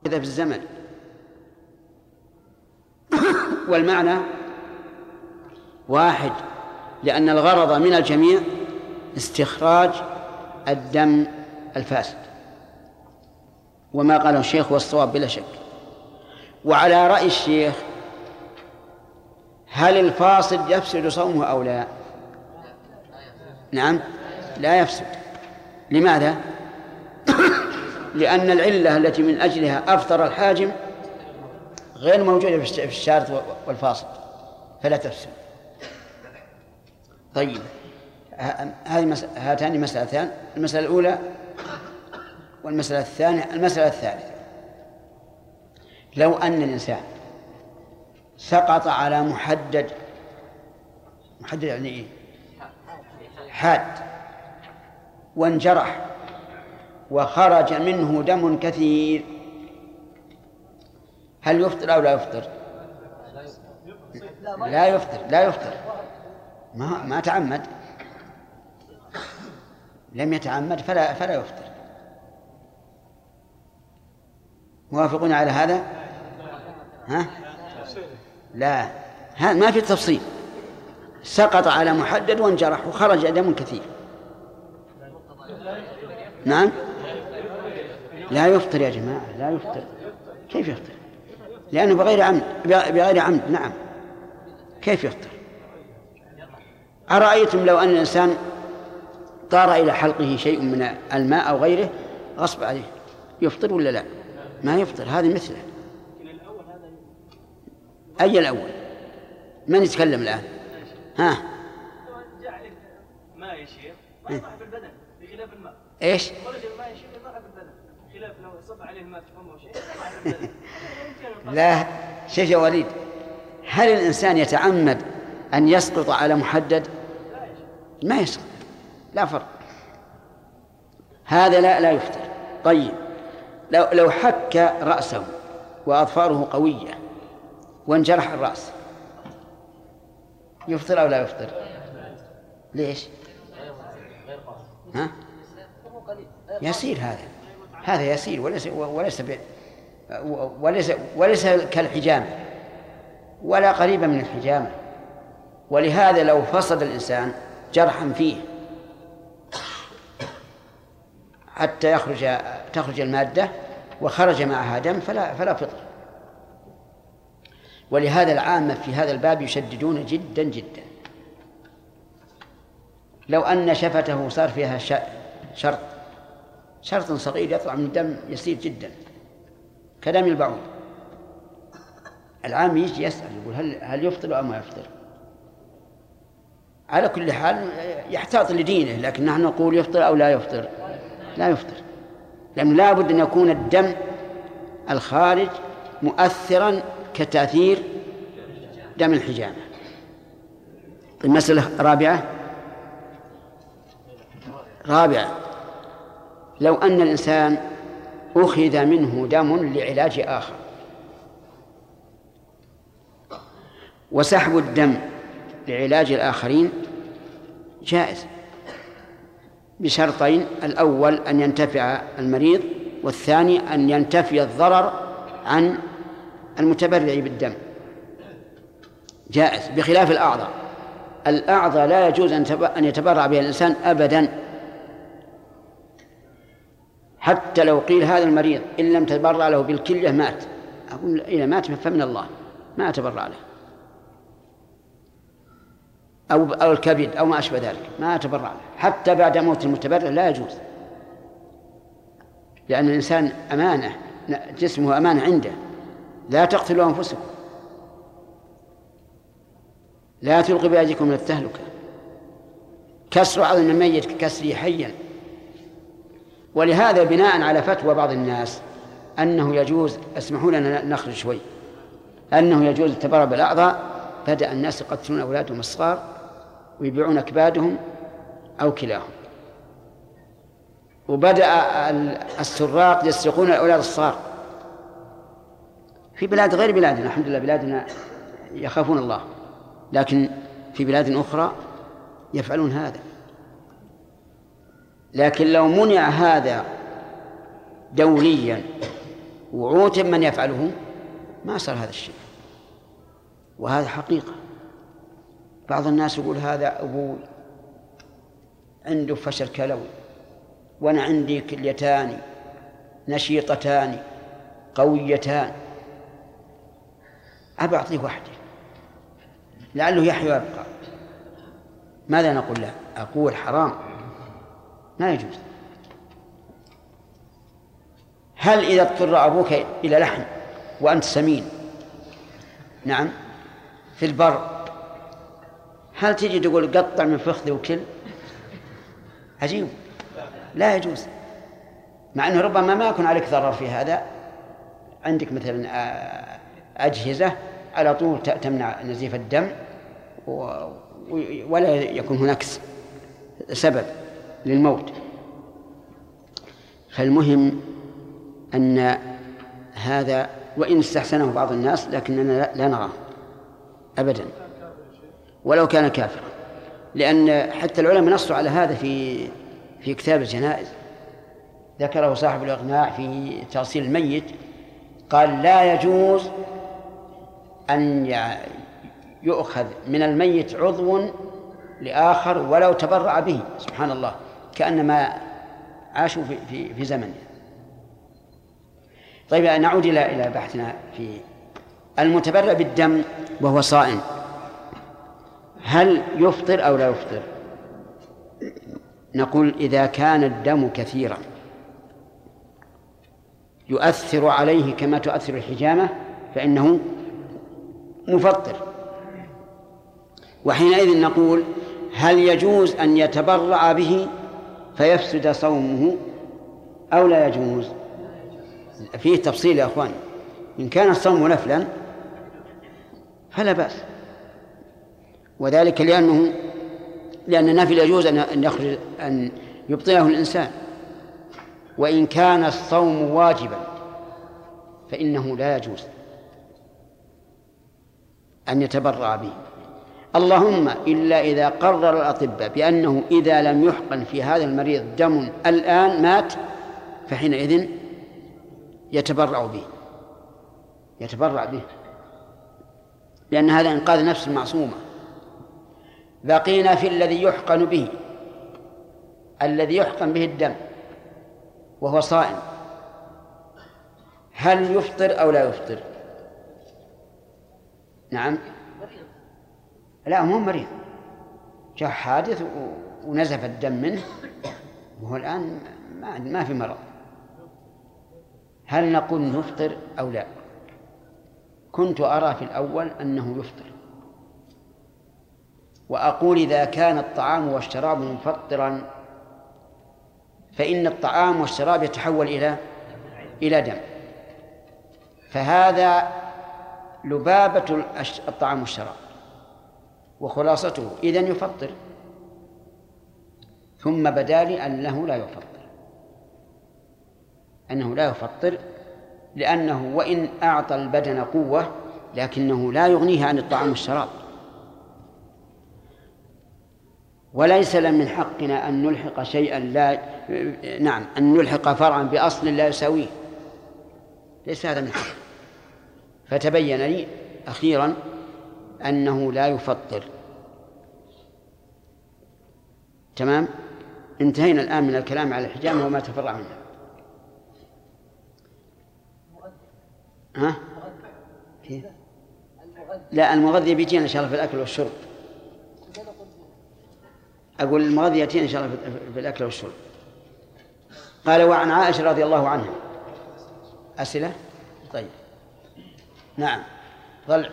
كذا في الزمن. والمعنى واحد، لأن الغرض من الجميع استخراج الدم الفاسد، وما قاله الشيخ والصواب بلا شك. وعلى رأي الشيخ هل الفاسد يفسد صومه أو لا؟ نعم لا يفسد. لماذا؟ لأن العلة التي من أجلها أفطر الحاجم غير موجودة في الشارط والفاسد، فلا تفسد. طيب، هاتان مسألتان، المسألة الأولى والمسألة الثانية. المسألة الثالثة: لو أن الإنسان سقط على محدد يعني إيه؟ حاد، وانجرح وخرج منه دم كثير، هل يفطر أو لا يفطر؟ لا يفطر. ما تعمد، لم يتعمد فلا يفطر. موافقون على هذا؟ ها؟ لا، ما في تفصيل. سقط على محدد وانجرح وخرج دم كثير، نعم لا يفطر يا جماعة، لا يفطر. كيف يفطر؟ لأنه بغير عمد. نعم، كيف يفطر؟ أرأيتم لو أن الإنسان طار إلى حلقه شيء من الماء أو غيره غصب عليه، يفطر ولا لا؟ ما يفطر. هذه مثله. أي الأول؟ من يتكلم الآن؟ ها؟ ما يا شيخ ما يطلع في البدن بخلاف الماء. إيش؟ ما يشيل الماء في البدن بخلاف لو صب عليه الماء في فمه شيء يطلع في البدن. لا شيخ يا وليد، هل الإنسان يتعمد أن يسقط على محدد؟ ما يسقط، لا فرق. هذا لا يفطر. طيب، لو حك رأسه وأظفاره قوية وانجرح الرأس، يفطر أو لا يفطر؟ ليش؟ ها؟ يسير. هذا يسير وليس كالحجامة ولا قريبا من الحجامة. ولهذا لو فصد الإنسان جرحا فيه حتى تخرج المادة وخرج معها دم فلا فطر. ولهذا العامة في هذا الباب يشددون جدا جدا. لو أن شفته صار فيها شرط صغير يطلع من دم يسير جدا كدم البعوض، العام يجي يسأل يقول هل يفطر أو ما يفطر؟ على كل حال يحتاط لدينه، لكن نحن نقول يفطر أو لا يفطر؟ لا يفطر، لأنه لا بد أن يكون الدم الخارج مؤثرا كتأثير دم الحجامة. المسألة رابعة: لو أن الإنسان أخذ منه دم لعلاج آخر، وسحب الدم لعلاج الآخرين جائز بشرطين: الأول أن ينتفع المريض، والثاني أن ينتفي الضرر عن المتبرع بالدم. جائز، بخلاف الأعضاء لا يجوز أن يتبرع بها الإنسان أبدا، حتى لو قيل هذا المريض إن لم تتبرع له بالكلية مات، أقول إذا مات فمن الله، ما أتبرع له، أو الكبد أو ما أشبه ذلك، ما أتبرع له حتى بعد موت المتبرع، لا يجوز، لأن الإنسان أمانة، جسمه أمانة عنده. لا تقتلوا أنفسكم، لا تلقوا بأيديكم من التهلكة، كسر عظم الميت ككسره حيا. ولهذا بناء على فتوى بعض الناس أنه يجوز، اسمحوا لنا نخرج شوي، أنه يجوز التبرع بالأعضاء، بدأ الناس يقتلون أولادهم الصغار ويبيعون أكبادهم أو كلاهم، وبدأ السراق يسرقون الأولاد الصغار في بلاد غير بلادنا. الحمد لله بلادنا يخافون الله، لكن في بلاد أخرى يفعلون هذا. لكن لو منع هذا دوليا وعوتب من يفعله ما صار هذا الشيء. وهذا حقيقة. بعض الناس يقول هذا أبوي عنده فشل كلوي وأنا عندي كليتان نشيطتان قويتان، أبى أعطيه واحدة لعله يحيى ويبقى. ماذا نقول له؟ أقول حرام، لا يجوز. هل إذا اضطر أبوك إلى لحم وأنت سمين، نعم، في البر، هل تجي تقول قطع من فخذي وكل؟ عجيب، لا يجوز. مع أنه ربما ما يكون عليك ضرر في هذا، عندك مثلا أجهزة على طول تمنع نزيف الدم ولا يكون هناك سبب للموت. فالمهم أن هذا وإن استحسنه بعض الناس لكننا لا نراه أبدا ولو كان كافرا، لأن حتى العلماء نصوا على هذا في كتاب الجنائز، ذكره صاحب الإقناع في تغسيل الميت، قال لا يجوز أن يؤخذ من الميت عضو لآخر ولو تبرع به، سبحان الله، كأنما عاشوا في زمن. طيب نعود إلى بحثنا في المتبرع بالدم وهو صائم، هل يفطر أو لا يفطر؟ نقول إذا كان الدم كثيرا يؤثر عليه كما تؤثر الحجامة فإنه مفطر. وحينئذ نقول هل يجوز أن يتبرع به فيفسد صومه أو لا يجوز؟ فيه تفصيل يا أخوان. إن كان الصوم نفلا فلا بأس، وذلك لأن النفل يجوز أن يبطله الإنسان. وإن كان الصوم واجبا فإنه لا يجوز أن يتبرع به، اللهم إلا إذا قرر الأطباء بأنه إذا لم يحقن في هذا المريض دم الآن مات، فحينئذ يتبرع به لأن هذا إنقاذ نفس معصومة. بقينا في الذي يحقن به، الذي يحقن به الدم وهو صائم، هل يفطر أو لا يفطر؟ نعم، لا هو مريض، جاء حادث ونزف الدم منه وهو الآن ما في مرض، هل نقول يفطر أو لا؟ كنت أرى في الأول أنه يفطر، وأقول إذا كان الطعام والشراب مفطرا فإن الطعام والشراب يتحول إلى دم، فهذا لبابة الطعام والشراب وخلاصته إذن يفطر. ثم بدا لي أنه لا يفطر لأنه وإن أعطى البدن قوة لكنه لا يغنيه عن الطعام والشراب، وليس من حقنا أن نلحق شيئا أن نلحق فرعا بأصل لا يساويه، ليس هذا من حق. فتبين لي أخيرا أنه لا يفطر. تمام، انتهينا الآن من الكلام على الحجامة وما تفرع منها. ها؟ لا، المغذي بيجينا إن شاء الله في الأكل والشرب. أقول المغذي يأتينا إن شاء الله في الأكل والشرب. قال وعن عائشة رضي الله عنها. أسئلة؟ طيب نعم ضلع.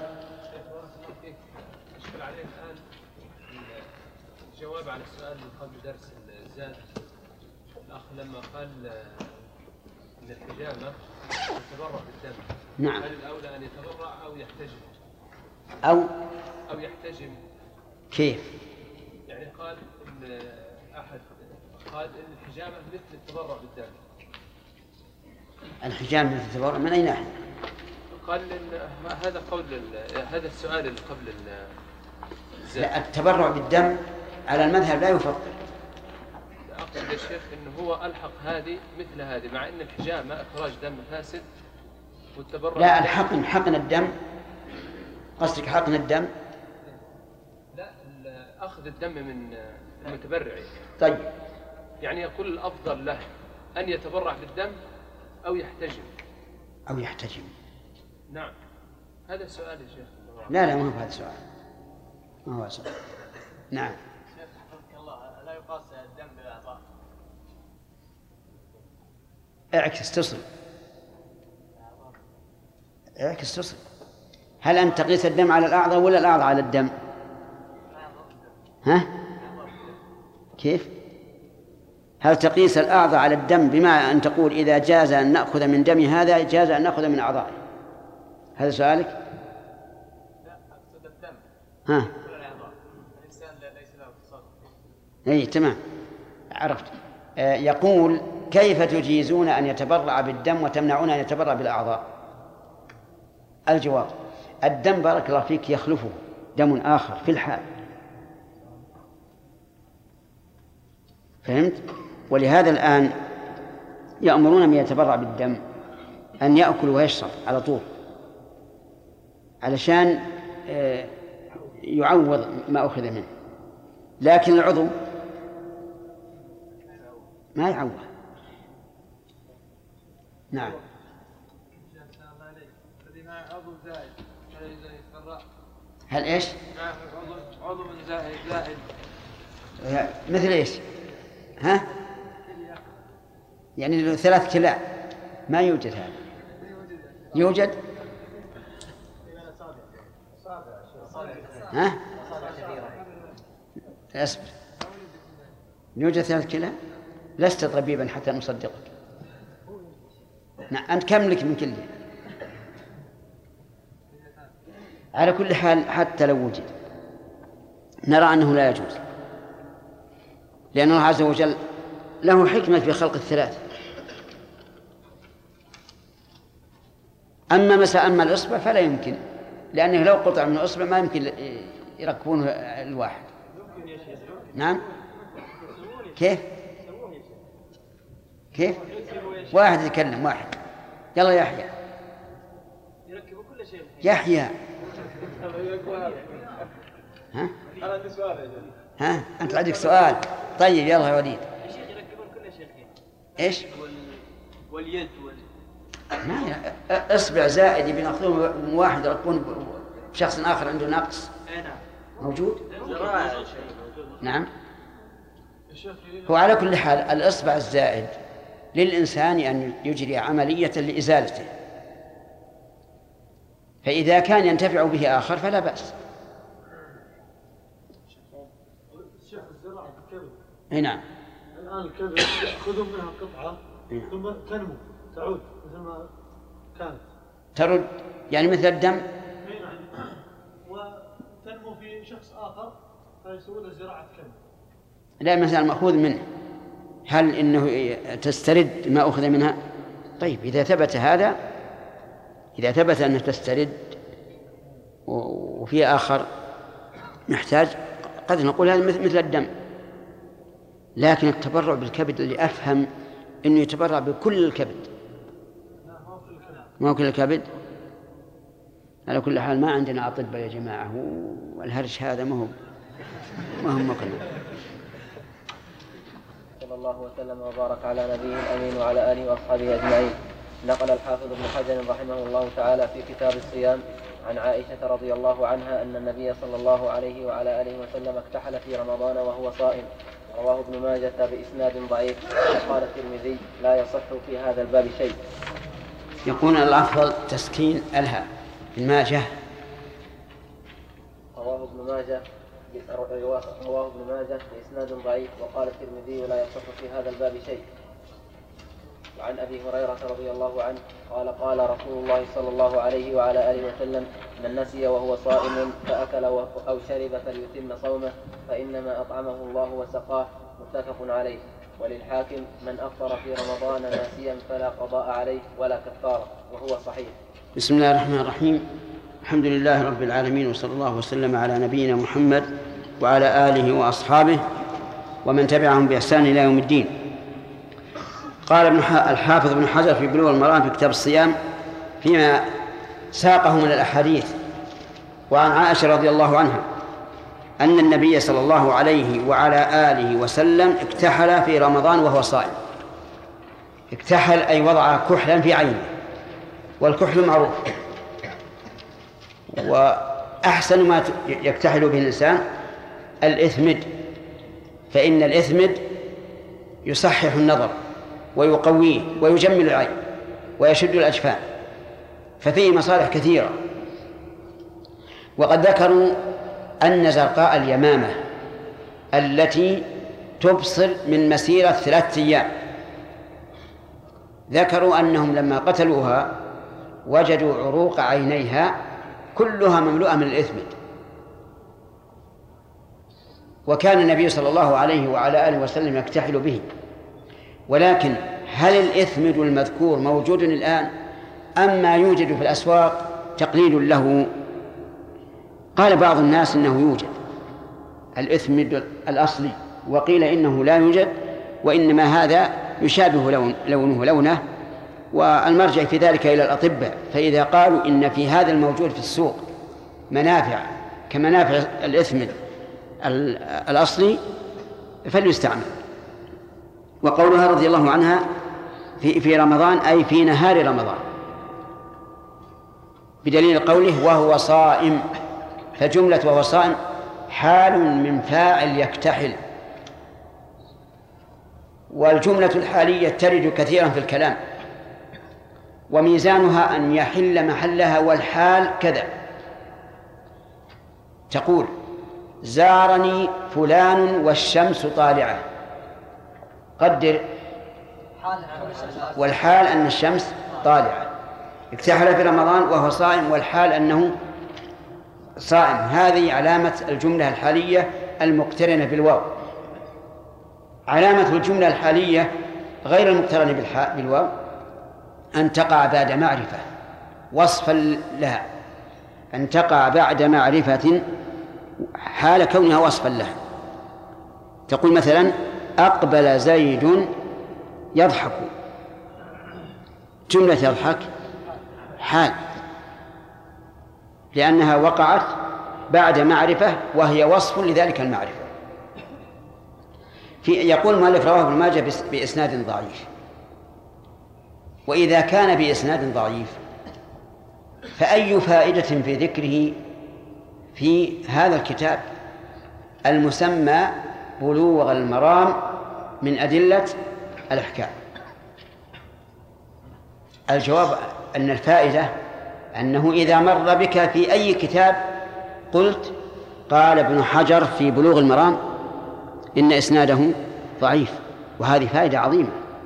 أشكل عليه الآن الجواب على السؤال من قبل درس الزاد، الأخ لما قال إن الحجامة يتبرع بالدم، نعم، هل الأولى أن يتبرع أو يحتجم؟ أو يحتجم كيف؟ يعني قال إن أحد قال إن الحجامة مثل التبرع بالدم. الحجامة مثل التبرع من أي ناحية؟ قال إن هذا قول هذا السؤال اللي قبل لا، التبرع بالدم على المذهب لا يفطر. أقصد يا شيخ إنه هو ألحق هذه مثل هذه، مع إن الحجامة إخراج دم فاسد والتبرع لا، الحقن، حقن الدم، قصدك حقن الدم؟ لا، أخذ الدم من المتبرع. طيب، يعني يقول الأفضل له أن يتبرع بالدم أو يحتجم. أو يحتجم. نعم، هذا السؤال يا شيخ. لا ما هو هذا السؤال، ما هو سؤال. نعم. شيخ حفظك الله، لا يقاس الدم بالأعضاء. اعكس تصل. اعكس تصل. هل أنت تقيس الدم على الأعضاء ولا الأعضاء على الدم؟ ها؟ كيف؟ هل تقيس الأعضاء على الدم بما أن تقول إذا جاز أن نأخذ من دم هذا جاز أن نأخذ من أعضائه؟ هذا سؤالك؟ لا، أقصد الدم. ها؟ كل الأعضاء. الإنسان ليس له اتصال. أي تمام، عرفت. يقول كيف تجيزون أن يتبرع بالدم وتمنعون أن يتبرع بالأعضاء؟ الجواب: الدم بارك الله فيك يخلفه دم آخر في الحال، فهمت؟ ولهذا الآن يأمرون من يتبرع بالدم أن يأكل ويشرب على طول علشان يعوض ما أخذ منه، لكن العضو ما يعوض. نعم. هل إيش؟ عضو زائد. مثل إيش؟ ها؟ يعني 3 كلى ما يوجد هذا. يوجد؟ ها؟ أصبر، يوجد 3 كلى؟ لست طبيبا حتى نصدقك. نعم، أنت كم لك من كلية؟ على كل حال حتى لو وجد نرى أنه لا يجوز، لأن الله عز وجل له حكمة في خلق ال3. أما الإصبع فلا يمكن، لأنه لو قطع من الإصبع ما يمكن يركبونه الواحد. نعم. كيف؟ واحد يتكلم، واحد. يلا يحيى. يركبوا كل شيء. يحيى. ها؟ أنت عندك سؤال؟ طيب يلا يا وليد. يا شيخ يركبون كل شيء. إيش؟ واليد ما إصبع زائد يبي يأخذون من واحد يركبون بشخص آخر عنده نقص. نعم. موجود؟ نعم. هو على كل حال الإصبع الزائد للإنسان أن يجري عملية لإزالته، فإذا كان ينتفع به آخر فلا بأس. الشيخ الزراعة بالكبد. نعم. الآن الكبد يأخذون منها قطعة ثم تنمو تعود مثل ما كانت. ترد يعني مثل الدم. نعم. وتنمو في شخص آخر فيسوون زراعة كبد. لا، مثلا مأخوذ منه، هل إنه تسترد ما أخذ منها؟ طيب إذا ثبت هذا، إذا ثبت أنها تسترد وفي آخر محتاج، قد نقول هذا مثل الدم. لكن التبرع بالكبد اللي أفهم إنه يتبرع بكل الكبد، ما هو كل الكبد. على كل حال ما عندنا أطباء يا جماعة، والهرش هذا ما هو مقنع. صلى الله وسلم وبارك على نبيه الأمين وعلى آله وأصحابه أجمعين. نقل الحافظ ابن حجر رحمه الله تعالى في كتاب الصيام عن عائشة رضي الله عنها أن النبي صلى الله عليه وعلى آله وسلم اكتحل في رمضان وهو صائم. رواه ابن ماجة بإسناد ضعيف، وقال الترمذي لا يصح في هذا الباب شيء. يكون الأفضل تسكين الهاء. ابن ماجه. رواه ابن ماجه بإسناد ضعيف، وقال الترمذي لا يصح في هذا الباب شيء. وعن أبي هريرة رضي الله عنه قال قال رسول الله صلى الله عليه وعلى آله وسلم من نسي وهو صائم فأكل أو شرب فليتم صومه فإنما أطعمه الله وسقاه. متفق عليه. وللحاكم من أفطر في رمضان ناسيا فلا قضاء عليه ولا كفارة، وهو صحيح. بسم الله الرحمن الرحيم. الحمد لله رب العالمين، وصلى الله وسلم على نبينا محمد وعلى آله وأصحابه ومن تبعهم بإحسان إلى يوم الدين. قال الحافظ ابن حجر في بلوغ المرام في كتاب الصيام فيما ساقه من الأحاديث. وعن عائشة رضي الله عنها أن النبي صلى الله عليه وعلى آله وسلم اكتحل في رمضان وهو صائم. اكتحل أي وضع كحلا في عينه، والكحل معروف، وأحسن ما يكتحل به الإنسان الإثمد، فإن الإثمد يصحح النظر ويقويه ويجمل العين ويشد الأجفان، ففيه مصالح كثيرة. وقد ذكروا أن زرقاء اليمامة التي تبصر من مسيرة 3 أيام، ذكروا أنهم لما قتلوها وجدوا عروق عينيها كلها مملوءة من الإثمد. وكان النبي صلى الله عليه وعلى آله وسلم يكتحل به. ولكن هل الإثمد المذكور موجود الآن أم ما يوجد في الأسواق تقليل له؟ قال بعض الناس إنه يوجد الإثمد الأصلي، وقيل إنه لا يوجد، وإنما هذا يشابه لونه لونه، والمرجع في ذلك إلى الأطباء، فإذا قالوا إن في هذا الموجود في السوق منافع كمنافع الإثمد الأصلي فليستعمل. وقولها رضي الله عنها في رمضان أي في نهار رمضان، بدليل قوله وهو صائم، فجملة وهو صائم حال من فاعل يكتحل. والجملة الحالية ترد كثيرا في الكلام، وميزانها أن يحل محلها والحال كذا. تقول زارني فلان والشمس طالعة، قدر، والحال أن الشمس طالعة. اكتحل في رمضان وهو صائم والحال أنه صائم. هذه علامة الجملة الحالية المقترنة بالواو. علامة الجملة الحالية غير المقترنة بالواو أن تقع بعد معرفة وصفا لها، أن تقع بعد معرفة حال كونها وصفا لها. تقول مثلا أقبل زيد يضحك، جملة يضحك حال، لأنها وقعت بعد معرفة وهي وصف لذلك المعرفة. يقول المؤلف رواه ابن ماجه بإسناد ضعيف. وإذا كان بإسناد ضعيف فأي فائدة في ذكره في هذا الكتاب المسمى بلوغ المرام من أدلة الأحكام؟ الجواب أن الفائدة أنه إذا مر بك في أي كتاب قلت قال ابن حجر في بلوغ المرام إن إسناده ضعيف، وهذه فائدة عظيمة،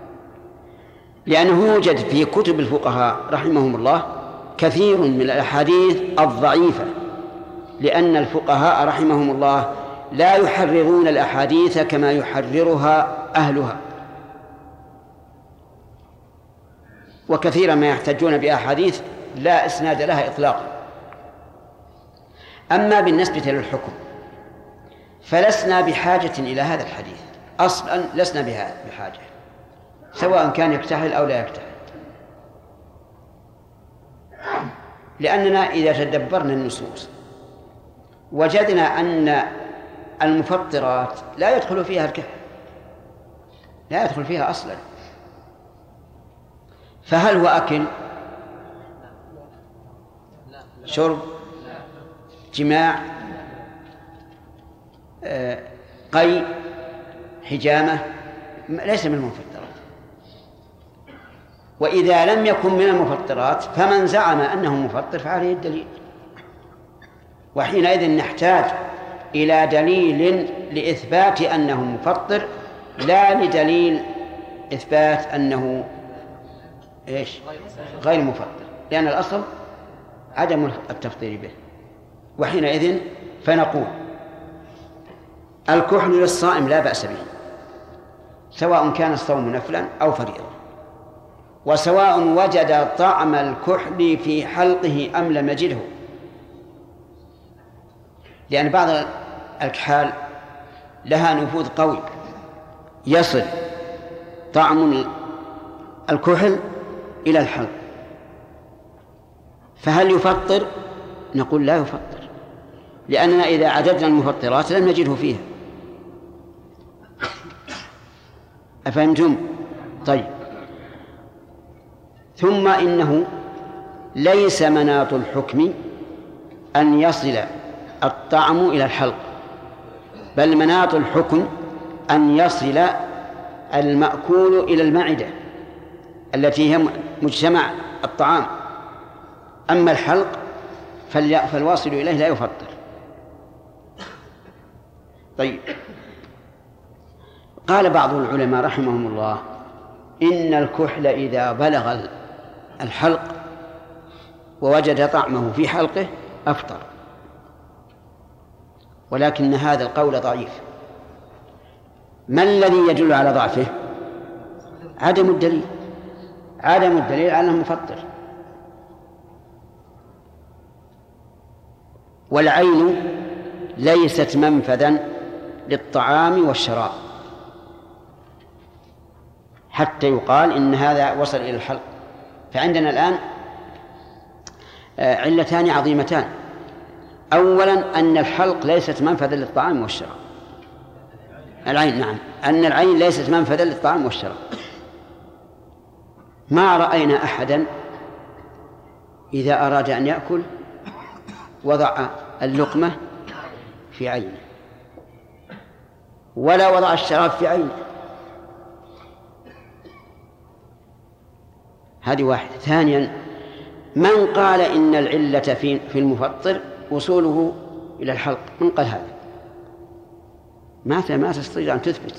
لأنه يوجد في كتب الفقهاء رحمهم الله كثير من الأحاديث الضعيفة، لأن الفقهاء رحمهم الله لا يحررون الأحاديث كما يحررها أهلها، وكثيرا ما يحتجون بأحاديث لا إسناد لها إطلاقا. أما بالنسبة للحكم فلسنا بحاجة إلى هذا الحديث أصلا، لسنا بحاجة، سواء كان يكتحل أو لا يكتحل، لأننا إذا تدبرنا النصوص وجدنا أن المفطرات لا يدخل فيها الكحل، لا يدخل فيها أصلا، فهل هو أكل، شرب، جماع، قي، حجامة؟ ليس من المفطرات. وإذا لم يكن من المفطرات فمن زعم أنه مفطر فعليه الدليل، وحينئذ نحتاج إلى دليل لإثبات أنه مفطر، لا لدليل إثبات أنه غير مفطر، لأن الأصل عدم التفطير به. وحينئذ فنقول الكحل للصائم لا بأس به، سواء كان الصوم نفلا أو فريضة، وسواء وجد طعم الكحل في حلقه أم لم يجده، لأن بعض الكحال لها نفوذ قوي يصل طعم الكحل إلى الحلق، فهل يفطر؟ نقول لا يفطر، لأننا إذا عددنا المفطرات لم نجده فيها. أفهمتم؟ طيب. ثم إنه ليس مناط الحكم أن يصل الطعم إلى الحلق، بل مناط الحكم أن يصل المأكول إلى المعدة التي هي مجتمع الطعام. أما الحلق فالواصل إليه لا يفطر. طيب. قال بعض العلماء رحمهم الله إن الكحل إذا بلغ الحلق ووجد طعمه في حلقه أفطر، ولكن هذا القول ضعيف. ما الذي يدل على ضعفه؟ عدم الدليل على أنه مفطر. والعين ليست منفذا للطعام والشراب حتى يقال إن هذا وصل إلى الحلق. فعندنا الآن علتان عظيمتان. أولا أن الحلق ليست منفذا للطعام والشراب. العين، نعم، أن العين ليست منفذا للطعام والشراب. ما رأينا أحدا إذا أراد أن يأكل وضع اللقمة في عينه ولا وضع الشراب في عينه. هذه واحدة. ثانيا، من قال إن العلة في المفطر وصوله إلى الحلق؟ من قال هذا؟ ما تستطيع أن تثبت.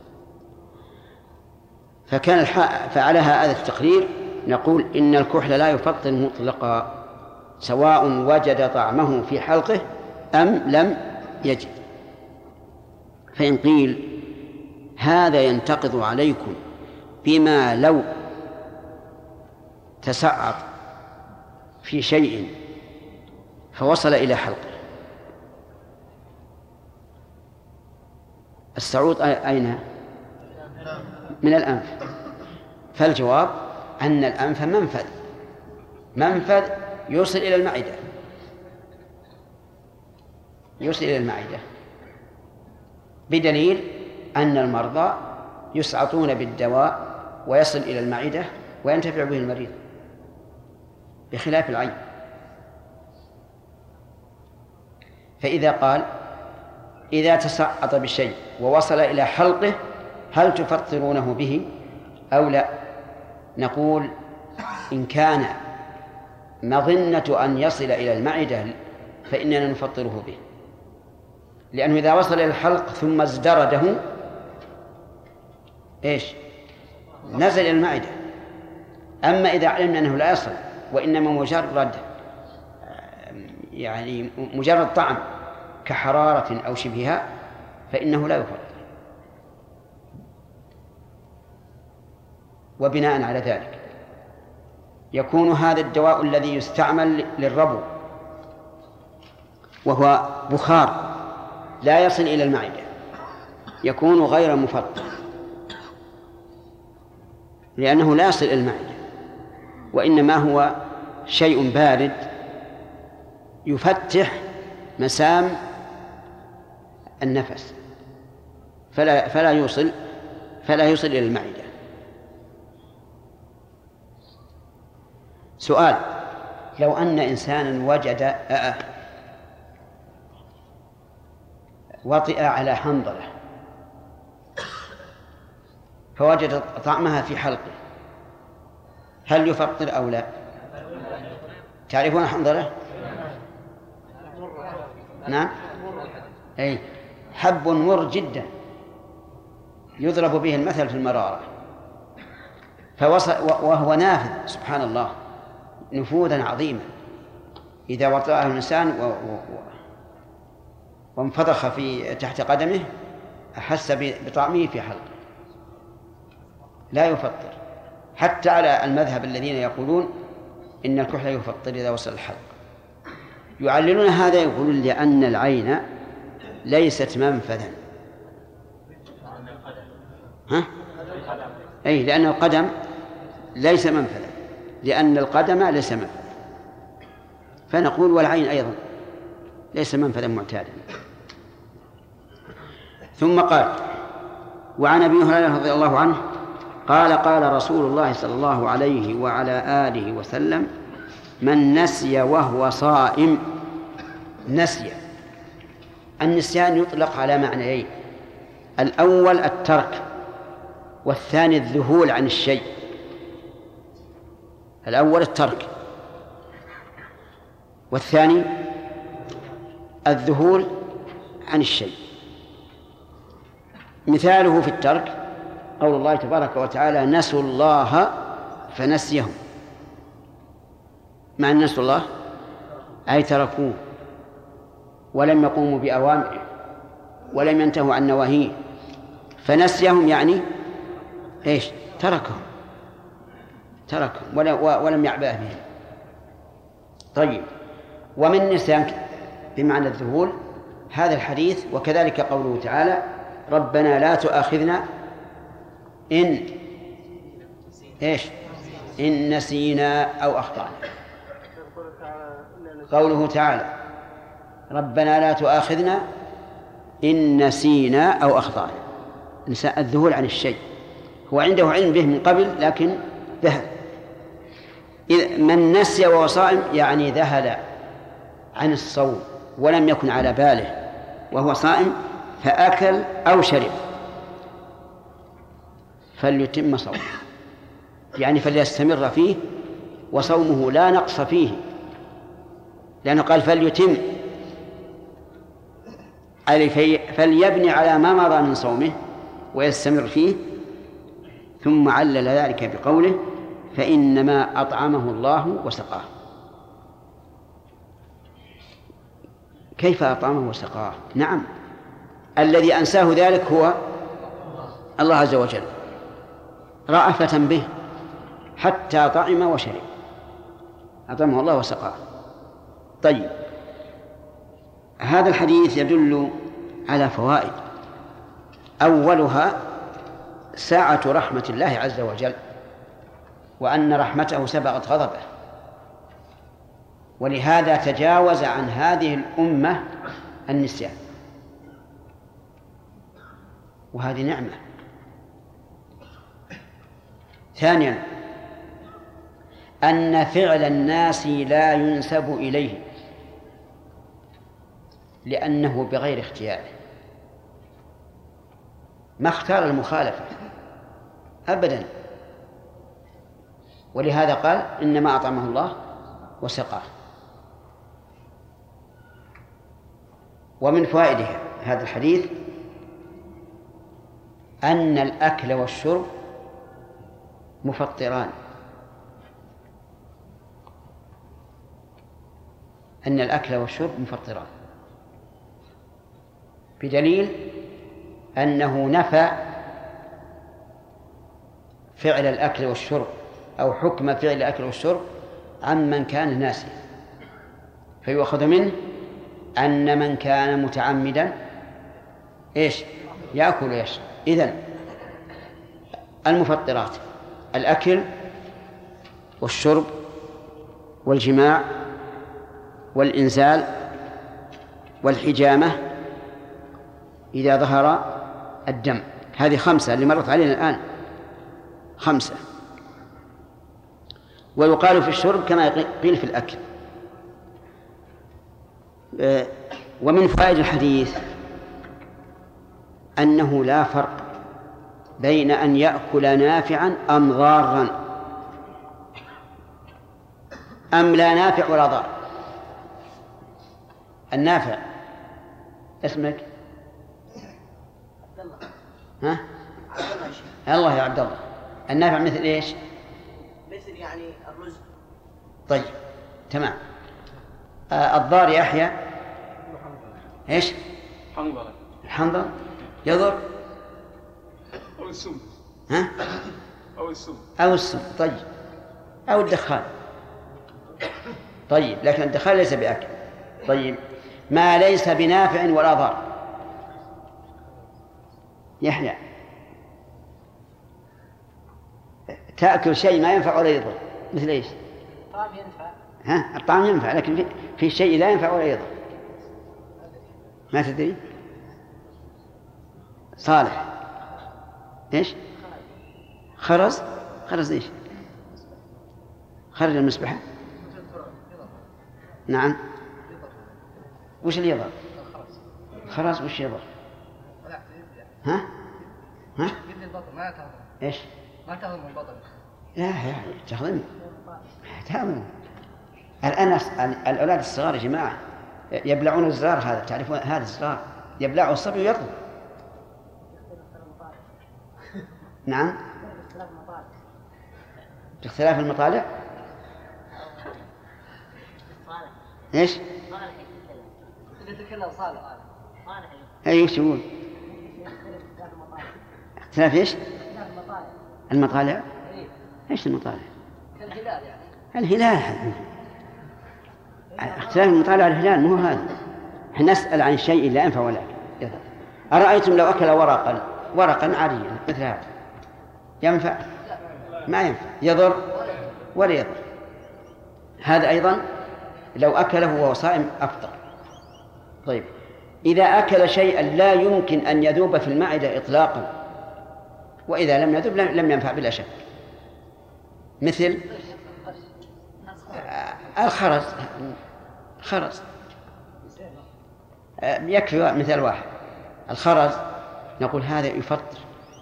فعلى هذا التقرير نقول إن الكحل لا يفطر مطلقا سواء وجد طعمه في حلقه أم لم يجد. فإن قيل هذا ينتقض عليكم بما لو تسعط في شيء فوصل إلى حلقه. السعوط أين؟ من الأنف. فالجواب أن الأنف منفذ يوصل إلى المعدة، بدليل أن المرضى يسعطون بالدواء ويصل إلى المعدة وينتفع به المريض، بخلاف العين. فإذا قال إذا تسعط بشيء ووصل إلى حلقه هل تفطرونه به أو لا؟ نقول إن كان مظنة أن يصل إلى المعدة فإننا نفطره به، لأنه إذا وصل إلى الحلق ثم ازدرده نزل إلى المعدة. أما إذا علمنا أنه لا يصل وإنما مجرد طعم كحرارة أو شبهها فإنه لا يفطر. وبناء على ذلك يكون هذا الدواء الذي يستعمل للربو وهو بخار لا يصل إلى المعدة يكون غير مفطر، لأنه لا يصل إلى المعدة وإنما هو شيء بارد يفتح مسام النفس فلا يوصل إلى المعدة. سؤال: لو أن إنسانا وجد وطئ على حنظلة فوجد طعمها في حلقه هل يفطر أو لا؟ تعرفون حنظلة؟ نعم، أي حب مر جدا يضرب به المثل في المرارة، وهو نافذ سبحان الله نفوذا عظيما. إذا وطأه الإنسان وانفضخ تحت قدمه أحس بطعمه في حلقه لا يفطر، حتى على المذهب الذين يقولون إن الكحل يفطر إذا وصل الحلق. يعللون هذا يقولون لأن العين ليست منفذا. لأن القدم ليس منفذا، لأن القدم ليس منفذا. فنقول والعين أيضا ليس منفذا معتادا. ثم قال: وعن أبي هريرة رضي الله عنه قال: قال رسول الله صلى الله عليه وعلى آله وسلم: من نسي وهو صائم. نسي، النسيان يطلق على معنيين: الأول الترك، والثاني الذهول عن الشيء. الأول الترك، والثاني الذهول عن الشيء. مثاله في الترك قول الله تبارك وتعالى: نسوا الله فنسيهم. معنى نسوا الله أي تركوه ولم يقوموا بأوامره ولم ينتهوا عن نواهيه، فنسيهم يعني إيش؟ تركهم ولم يعبأ بهم. طيب، ومن نسيان بمعنى الذهول هذا الحديث، وكذلك قوله تعالى: ربنا لا تؤاخذنا إن نسينا أو أخطأنا. قوله تعالى: ربنا لا تؤاخذنا إن نسينا أو أخطأنا. الذهول عن الشيء، هو عنده علم به من قبل لكن ذهل. من نسي وهو صائم يعني ذهل عن الصوم ولم يكن على باله وهو صائم فأكل أو شرب فليتم صومه، يعني فليستمر فيه وصومه لا نقص فيه، لأنه قال فليتم، فليبني على ما مضى من صومه ويستمر فيه. ثم علل ذلك بقوله: فإنما أطعمه الله وسقاه. كيف أطعمه وسقاه؟ نعم، الذي أنساه ذلك هو الله عز وجل رأفة به حتى طعم وشرب، أطعمه الله وسقاه. طيب، هذا الحديث يدل على فوائد. أولها سعة رحمة الله عز وجل، وأن رحمته سبقت غضبه، ولهذا تجاوز عن هذه الأمة النسيان، وهذه نعمة. ثانيا أن فعل الناس لا ينسب إليه لأنه بغير اختياره، ما اختار المخالفة أبدا، ولهذا قال: إنما أطعمه الله وسقاه. ومن فوائد هذا الحديث أن الأكل والشرب مفطران، أن الأكل والشرب مفطران، بدليل أنه نفى فعل الأكل والشرب أو حكم فعل الأكل والشرب عمن كان ناسيا، فيؤخذ منه أن من كان متعمدا يأكل ويشرب. إذن المفطرات الأكل والشرب والجماع والإنزال والحجامة إذا ظهر الدم. هذه 5 اللي مرت علينا الآن، 5. ويقال في الشرب كما قيل في الأكل. ومن فوائد الحديث أنه لا فرق بين أن يأكل نافعا أم ضارا أم لا نافع ولا ضار. النافع اسمك؟ ها؟ الله يا عبد الله. النافع مثل ايش؟ مثل يعني الرز. طيب تمام. الضار يا يحيى ايش؟ حنظلة. الحنظل يضر أو السم. ها؟ أو السم. طيب، أو الدخان. طيب، لكن الدخان ليس بأكل. طيب، ما ليس بنافع ولا ضار. يحيى، تأكل شيء ما ينفع ولا يضر، مثل ايش؟ الطعام ينفع. ها؟ الطعام ينفع، لكن في شيء لا ينفع ولا يضر. ما تدري؟ صالح إيش؟ خرز إيش؟ خرج المسبحة. نعم. وش اللي يضر؟ خرز وش يضر؟ ها؟ إيش؟ ما تهضم البطن. لا تهضم. الآن الأولاد الصغار يا جماعة يبلعون الزرار، هذا تعرفون هذا الزرار يبلعه الصبي ويطلب. نعم. باختلاف المطالع. ايش؟ يتكلم صالح. ايش يقول؟ اختلاف ايش؟ المطالع. ايش المطالع؟ الهلال يعني. الهلال. اختلاف المطالع على الهلال مو هذا. احنا نسأل عن شيء لا ينفع ولا يضر. أرأيتم لو أكل ورقا عاديا مثل هذا ينفع؟ ما ينفع. يضر ولا يضر. هذا أيضا لو أكله وهو صائم أفطر. طيب إذا أكل شيئا لا يمكن أن يذوب في المعدة إطلاقا، وإذا لم يذوب لم ينفع بلا شك، مثل الخرز يكفي مثال واحد. الخرز نقول هذا يفطر،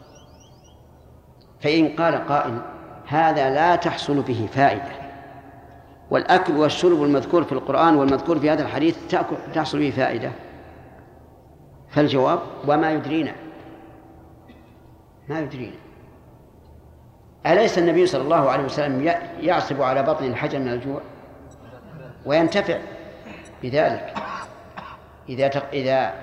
فإن قال قائل هذا لا تحصل به فائدة، والأكل والشرب المذكور في القرآن والمذكور في هذا الحديث تحصل به فائدة، فالجواب وما يدرينا. ما يدرينا. أليس النبي صلى الله عليه وسلم يعصب على بطن الحجر من الجوع وينتفع بذلك إذا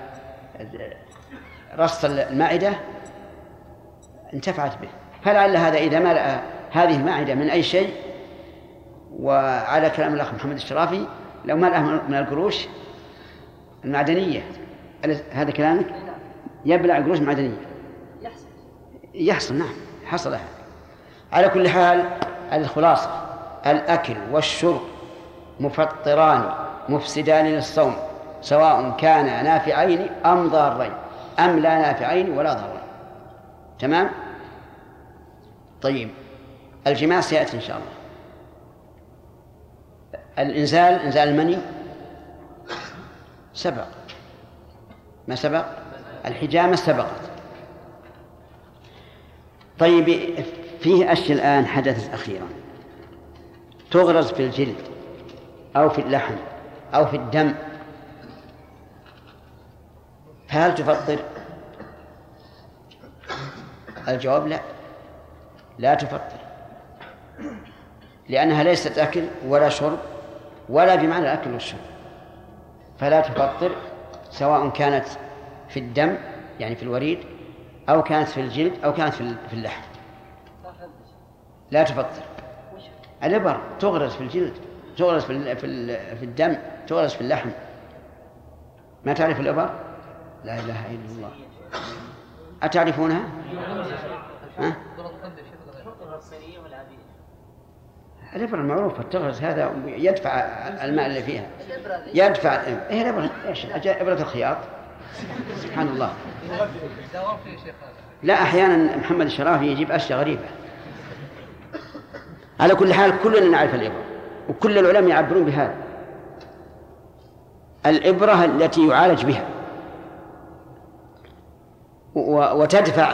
رص المعدة انتفعت به؟ فلعل هذا إذا ملأ هذه المعدة من أي شيء، وعلى كلام الأخ محمد الشرافي لو ملأ من القروش المعدنية، هذا كلامك؟ يبلع قروش معدنية يحصل. نعم حصل هذا. على كل حال الخلاصة الأكل والشرب مفطران مفسدان للصوم، سواء كان نافعين أم ضارين أم لا نافعين ولا ضارين. تمام؟ طيب الجماع سيأتي إن شاء الله. إنزال المني سبق، ما سبق؟ الحجامة سبقت. طيب فيه أشياء الآن حدثت أخيرا تغرز في الجلد أو في اللحم أو في الدم، فهل تفطر؟ الجواب لا تفطر، لأنها ليست أكل ولا شرب ولا بمعنى الأكل والشرب، فلا تفطر سواء كانت في الدم يعني في الوريد أو كانت في الجلد أو كانت في اللحم. لا تفطر. الإبر تغرز في الجلد، تغرز في الدم، تغرز في اللحم. ما تعرف الإبر؟ لا إله إلا الله. أتعرفونها؟ ها؟ الإبر المعروفة تغرز، هذا يدفع الماء اللي فيها، يدفع. إيه الإبرة؟ إيش؟ إبرة الخياط. سبحان الله. لا أحيانا محمد الشرافي يجيب أشياء غريبة. على كل حال كلنا نعرف الإبرة، وكل العلماء يعبرون بهذا. الإبرة التي يعالج بها وتدفع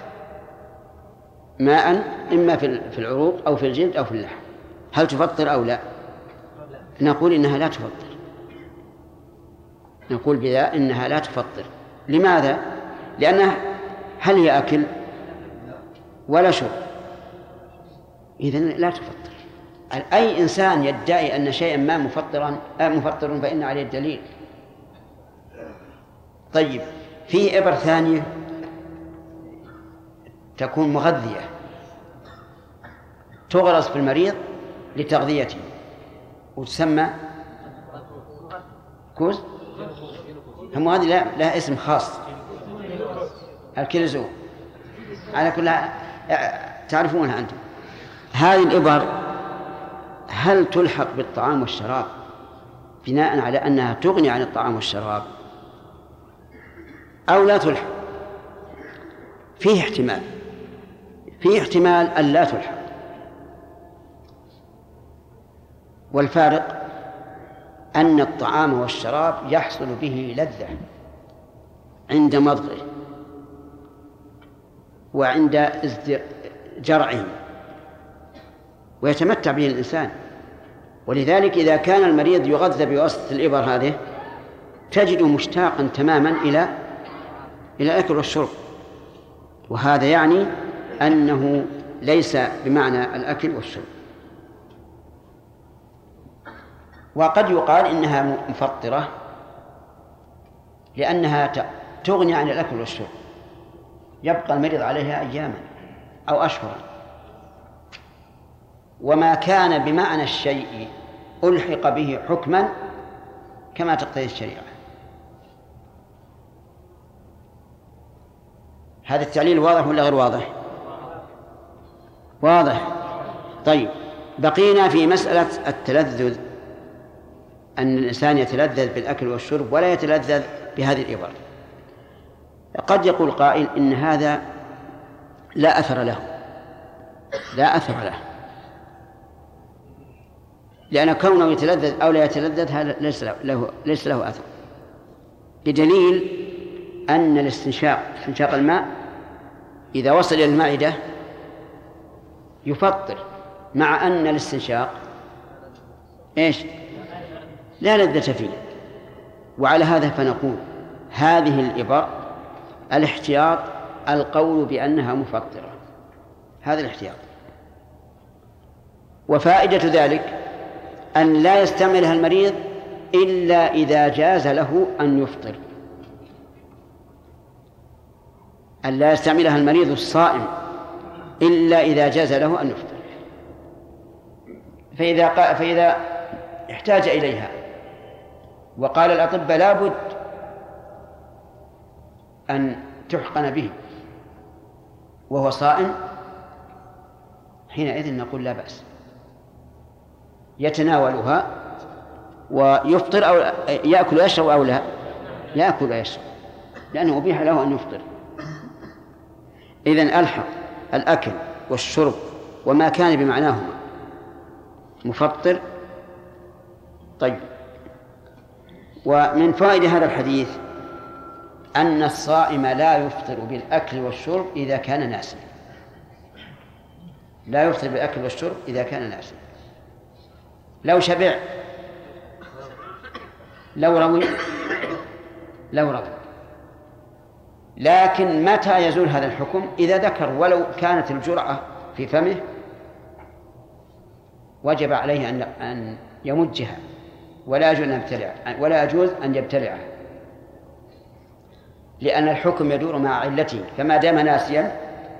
ماء إما في العروق أو في الجلد أو في اللحم. هل تفطر أو لا؟ نقول إنها لا تفطر. نقول بذا إنها لا تفطر. لماذا؟ لأنها هل هي أكل ولا شرب؟ إذن لا تفطر. أي إنسان يدعي أن شيئا ما مفطر فإن عليه الدليل. طيب في إبر ثانية تكون مغذية، تغرز في المريض لتغذيته وتسمى كوز. هم هذه لها اسم خاص، الكيلوزو. على كل تعرفونها أنتم. هذه الإبر هل تلحق بالطعام والشراب بناء على أنها تغني عن الطعام والشراب أو لا تلحق. فيه احتمال أن لا تلحق، والفارق أن الطعام والشراب يحصل به لذة عند مضغه وعند جرعه ويتمتع به الإنسان. ولذلك إذا كان المريض يغذى بواسطة الإبر هذه تجده مشتاقا تماما إلى الأكل والشرب، وهذا يعني أنه ليس بمعنى الأكل والشرب. وقد يقال إنها مفطرة لأنها تغني عن الأكل والشرب، يبقى المريض عليها أياما أو أشهرا، وما كان بمعنى الشيء ألحق به حكما كما تقتضي الشريعة. هذا التعليل واضح ولا غير واضح؟ واضح. طيب، بقينا في مسألة التلذذ، أن الإنسان يتلذذ بالأكل والشرب ولا يتلذذ بهذه الإبر. قد يقول قائل إن هذا لا أثر له، لأن كونه يتلذذ أو لا يتلذذ هذا ليس له أثر، بدليل أن استنشاق الماء إذا وصل إلى المعدة يفطر، مع أن الاستنشاق لا لذة فيه. وعلى هذا فنقول هذه الإبر الاحتياط القول بأنها مفطرة، هذا الاحتياط. وفائدة ذلك أن لا يستعملها المريض إلا إذا جاز له أن يفطر، أن لا يستعملها المريض الصائم إلا إذا جاز له أن يفطر. فإذا احتاج إليها وقال الأطباء لا بد أن تحقن به وهو صائم، حينئذ نقول لا بأس، يتناولها ويفطر أو يأكل ويشرب أو لا يأكل ويشرب، لأنه أبيح له أن يفطر. إذن ألحق الأكل والشرب وما كان بمعناهما مفطر. طيب، ومن فوائد هذا الحديث أن الصائم لا يفطر بالأكل والشرب إذا كان ناسا، لا يفطر بالأكل والشرب إذا كان ناسا. لو شبع لو روي لكن متى يزول هذا الحكم؟ إذا ذكر ولو كانت الجرعة في فمه وجب عليه أن يمجها، ولا يجوز أن يبتلعها، لأن الحكم يدور مع علته، فما دام ناسيا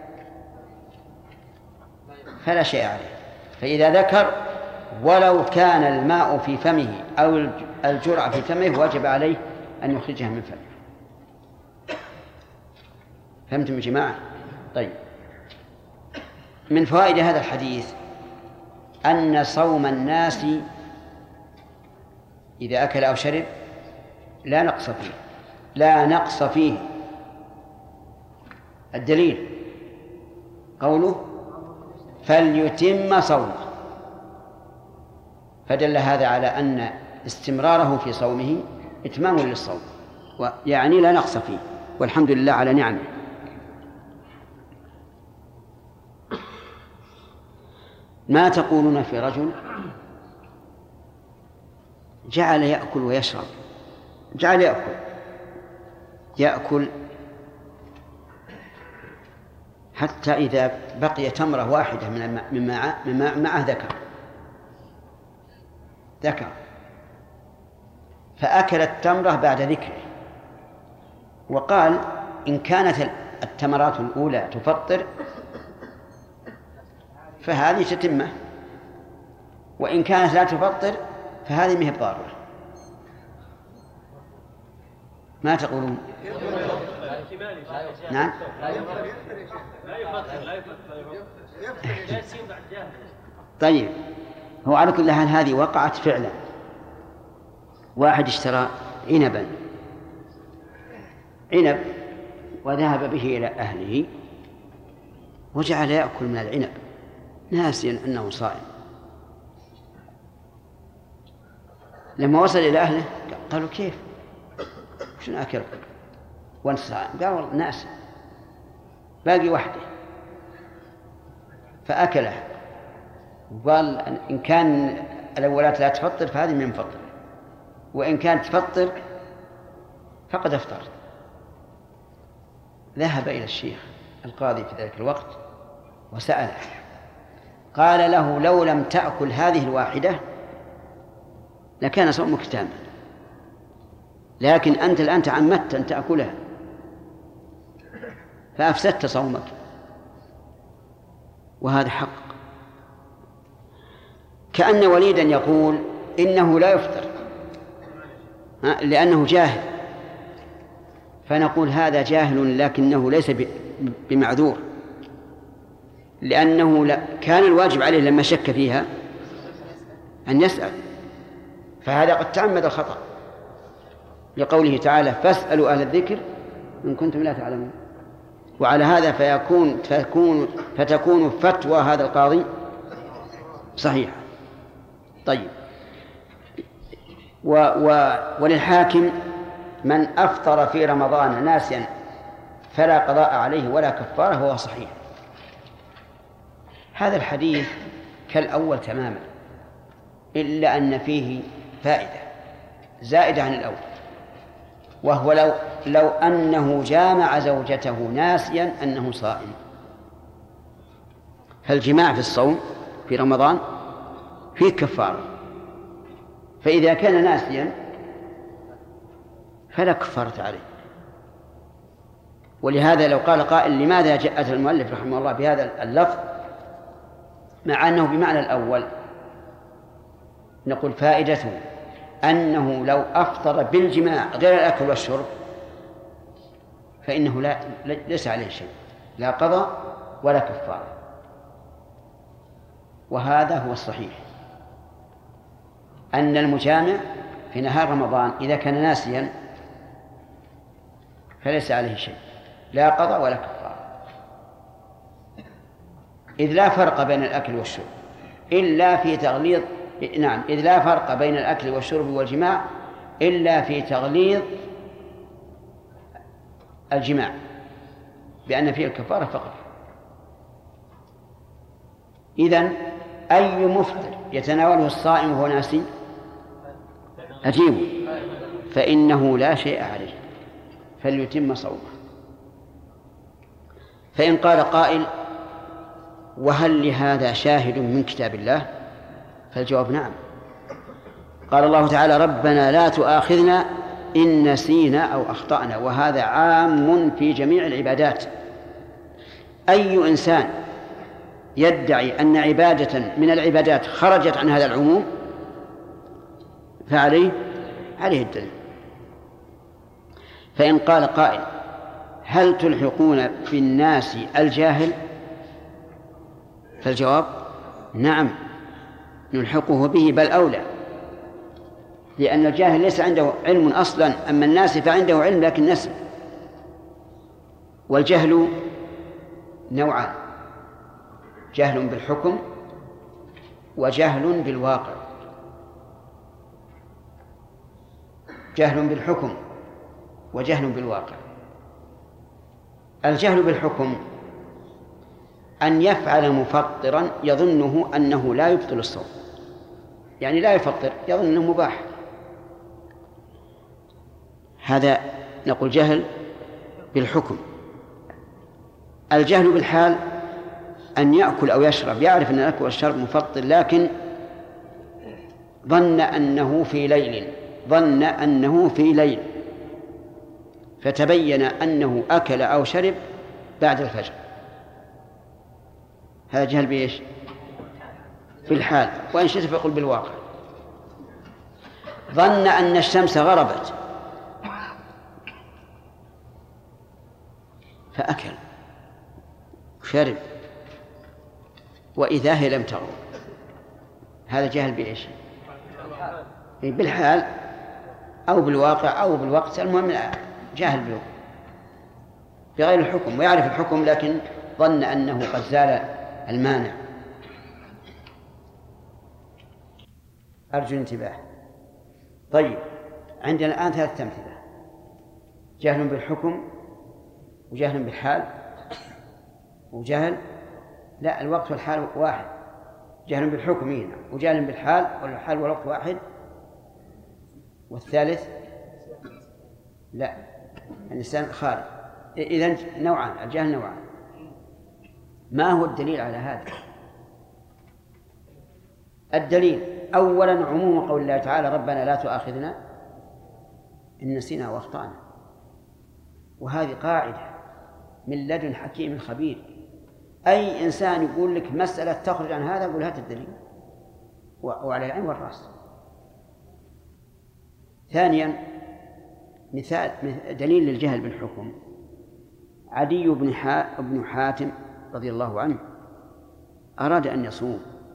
فلا شيء عليه. فإذا ذكر ولو كان الماء في فمه أو الجرعة في فمه وجب عليه أن يخرجها من فمه. فهمتم يا جماعة؟ طيب، من فوائد هذا الحديث أن صوم الناس إذا أكل أو شرب لا نقص فيه. الدليل قوله فليتم صومه، فدل هذا على أن استمراره في صومه إتمام للصوم، ويعني لا نقص فيه، والحمد لله على نعمه. ما تقولون في رجل جعل يأكل ويشرب، جعل يأكل حتى إذا بقي تمرة واحدة مما معه ذكر فأكل التمرة بعد ذكره، وقال إن كانت التمرات الأولى تفطر فهذه تتمة، وإن كانت لا تفطر فهذه مهي ضارة. ما تقولون؟ نعم. طيب، هو على كل حال هذه وقعت فعلا، واحد اشترى عنب وذهب به إلى أهله وجعل يأكل من العنب ناسيا أنه صائم. لما وصل إلى أهله قالوا كيف شنو أكل وأنت صائم؟ قال والله ناس باقي وحده، فأكله وقال إن كان الأولات لا تفطر فهذه من فطر، وإن كانت تفطر فقد أفطر. ذهب إلى الشيخ القاضي في ذلك الوقت وسأله، قال له لو لم تأكل هذه الواحدة لكان صومك تاما، لكن أنت الآن تعمدت أن تأكلها فأفسدت صومك، وهذا حق. كأن وليدا يقول إنه لا يفطر لأنه جاهل، فنقول هذا جاهل لكنه ليس بمعذور، لأنه كان الواجب عليه لما شك فيها أن يسأل، فهذا قد تعمد الخطأ لقوله تعالى فاسألوا أهل الذكر إن كنتم لا تعلمون. وعلى هذا فتكون فتوى هذا القاضي صحيحة. طيب، وللحاكم من أفطر في رمضان ناسيا فلا قضاء عليه ولا كفارة، هو صحيح. هذا الحديث كالأول تماما، إلا أن فيه فائدة زائدة عن الأول، وهو لو أنه جامع زوجته ناسيا أنه صائم. فالجماع في الصوم في رمضان فيه كفارة، فإذا كان ناسيا فلا كفارة عليه. ولهذا لو قال قائل لماذا جاء المؤلف رحمه الله بهذا اللفظ مع أنه بمعنى الأول، نقول فائدته أنه لو أفطر بالجماع غير الأكل والشرب فإنه ليس عليه شيء، لا قضاء ولا كفارة. وهذا هو الصحيح، أن المجامع في نهار رمضان إذا كان ناسيا فليس عليه شيء، لا قضاء ولا كفارة، إذ لا فرق بين الأكل والشرب إلا في تغليظ. نعم، إذ لا فرق بين الأكل والشرب والجماع إلا في تغليظ الجماع بأن فيه الكفارة فقط. إذن أي مفطر يتناوله الصائم وهو ناسي أجيبه، فإنه لا شيء عليه فليتم صومه. فإن قال قائل وهل لهذا شاهد من كتاب الله؟ فالجواب نعم. قال الله تعالى ربنا لا تؤاخذنا إن نسينا أو أخطأنا، وهذا عام في جميع العبادات. أي إنسان يدعي أن عبادة من العبادات خرجت عن هذا العموم فعليه الدليل. فإن قال قائل هل تلحقون بالناس الجاهل؟ فالجواب نعم، نلحقه به بل أولى، لأن الجاهل ليس عنده علم أصلا، أما الناس فعنده علم لكن نسي. والجهل نوعان، جهل بالحكم وجهل بالواقع. جهل بالحكم وجهل بالواقع. الجهل بالحكم أن يفعل مفطرا يظنه أنه لا يبطل الصوم، يعني لا يفطر يظن أنه مباح، هذا نقول جهل بالحكم. الجهل بالحال أن يأكل أو يشرب، يعرف أن الأكل والشرب مفطر لكن ظن أنه في ليل فتبين أنه أكل أو شرب بعد الفجر، هذا جهل بإيش؟ بالحال، وإن شئت فقل بالواقع. ظن أن الشمس غربت فأكل وشرب وإذا هي لم تغرب، هذا جهل بإيش؟ بالحال أو بالواقع أو بالوقت، المهم جاهل بغير الحكم ويعرف الحكم لكن ظن أنه قد زال المانع. أرجو الانتباه. طيب، عندنا الآن 3 أمثلة: جهل بالحكم، وجهل بالحال، وجهل لا الوقت والحال واحد. جهل بالحكم هنا، وجهل بالحال، والحال والوقت واحد. والثالث لا، الإنسان خارج. إذن نوعان، الجهل نوعان. ما هو الدليل على هذا؟ الدليل أولا عموم قول الله تعالى: ربنا لا تؤاخذنا إن نسينا وأخطأنا. وهذه قاعدة من لدن حكيم خبير. أي إنسان يقول لك مسألة تخرج عن هذا يقول هات الدليل، وعلى العين والرأس. ثانيا، مثال دليل للجهل بالحكم: عدي بن حاتم رضي الله عنه أراد أن يصوم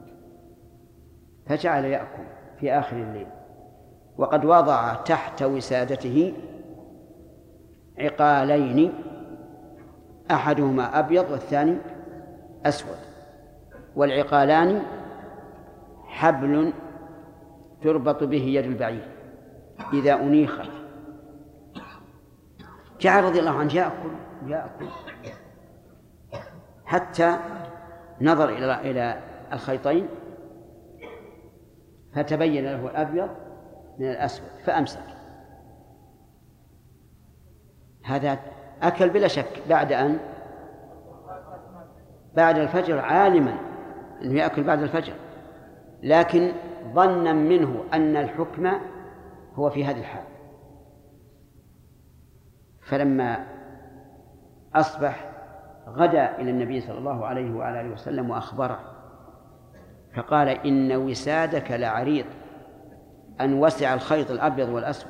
فجعل يأكل في آخر الليل، وقد وضع تحت وسادته عقالين، أحدهما أبيض والثاني أسود، والعقالان حبل تربط به يد البعير إذا أنيخت. جعل رضي الله عنه يأكل حتى نظر إلى الخيطين فتبين له الأبيض من الأسود فأمسك. هذا أكل بلا شك بعد الفجر، عالما أنه يأكل بعد الفجر، لكن ظنا منه أن الحكم هو في هذه الحال. فلما أصبح غدا إلى النبي صلى الله عليه وعلى آله وسلم وأخبره، فقال: إن وسادك لعريض أن وسع الخيط الأبيض والأسود،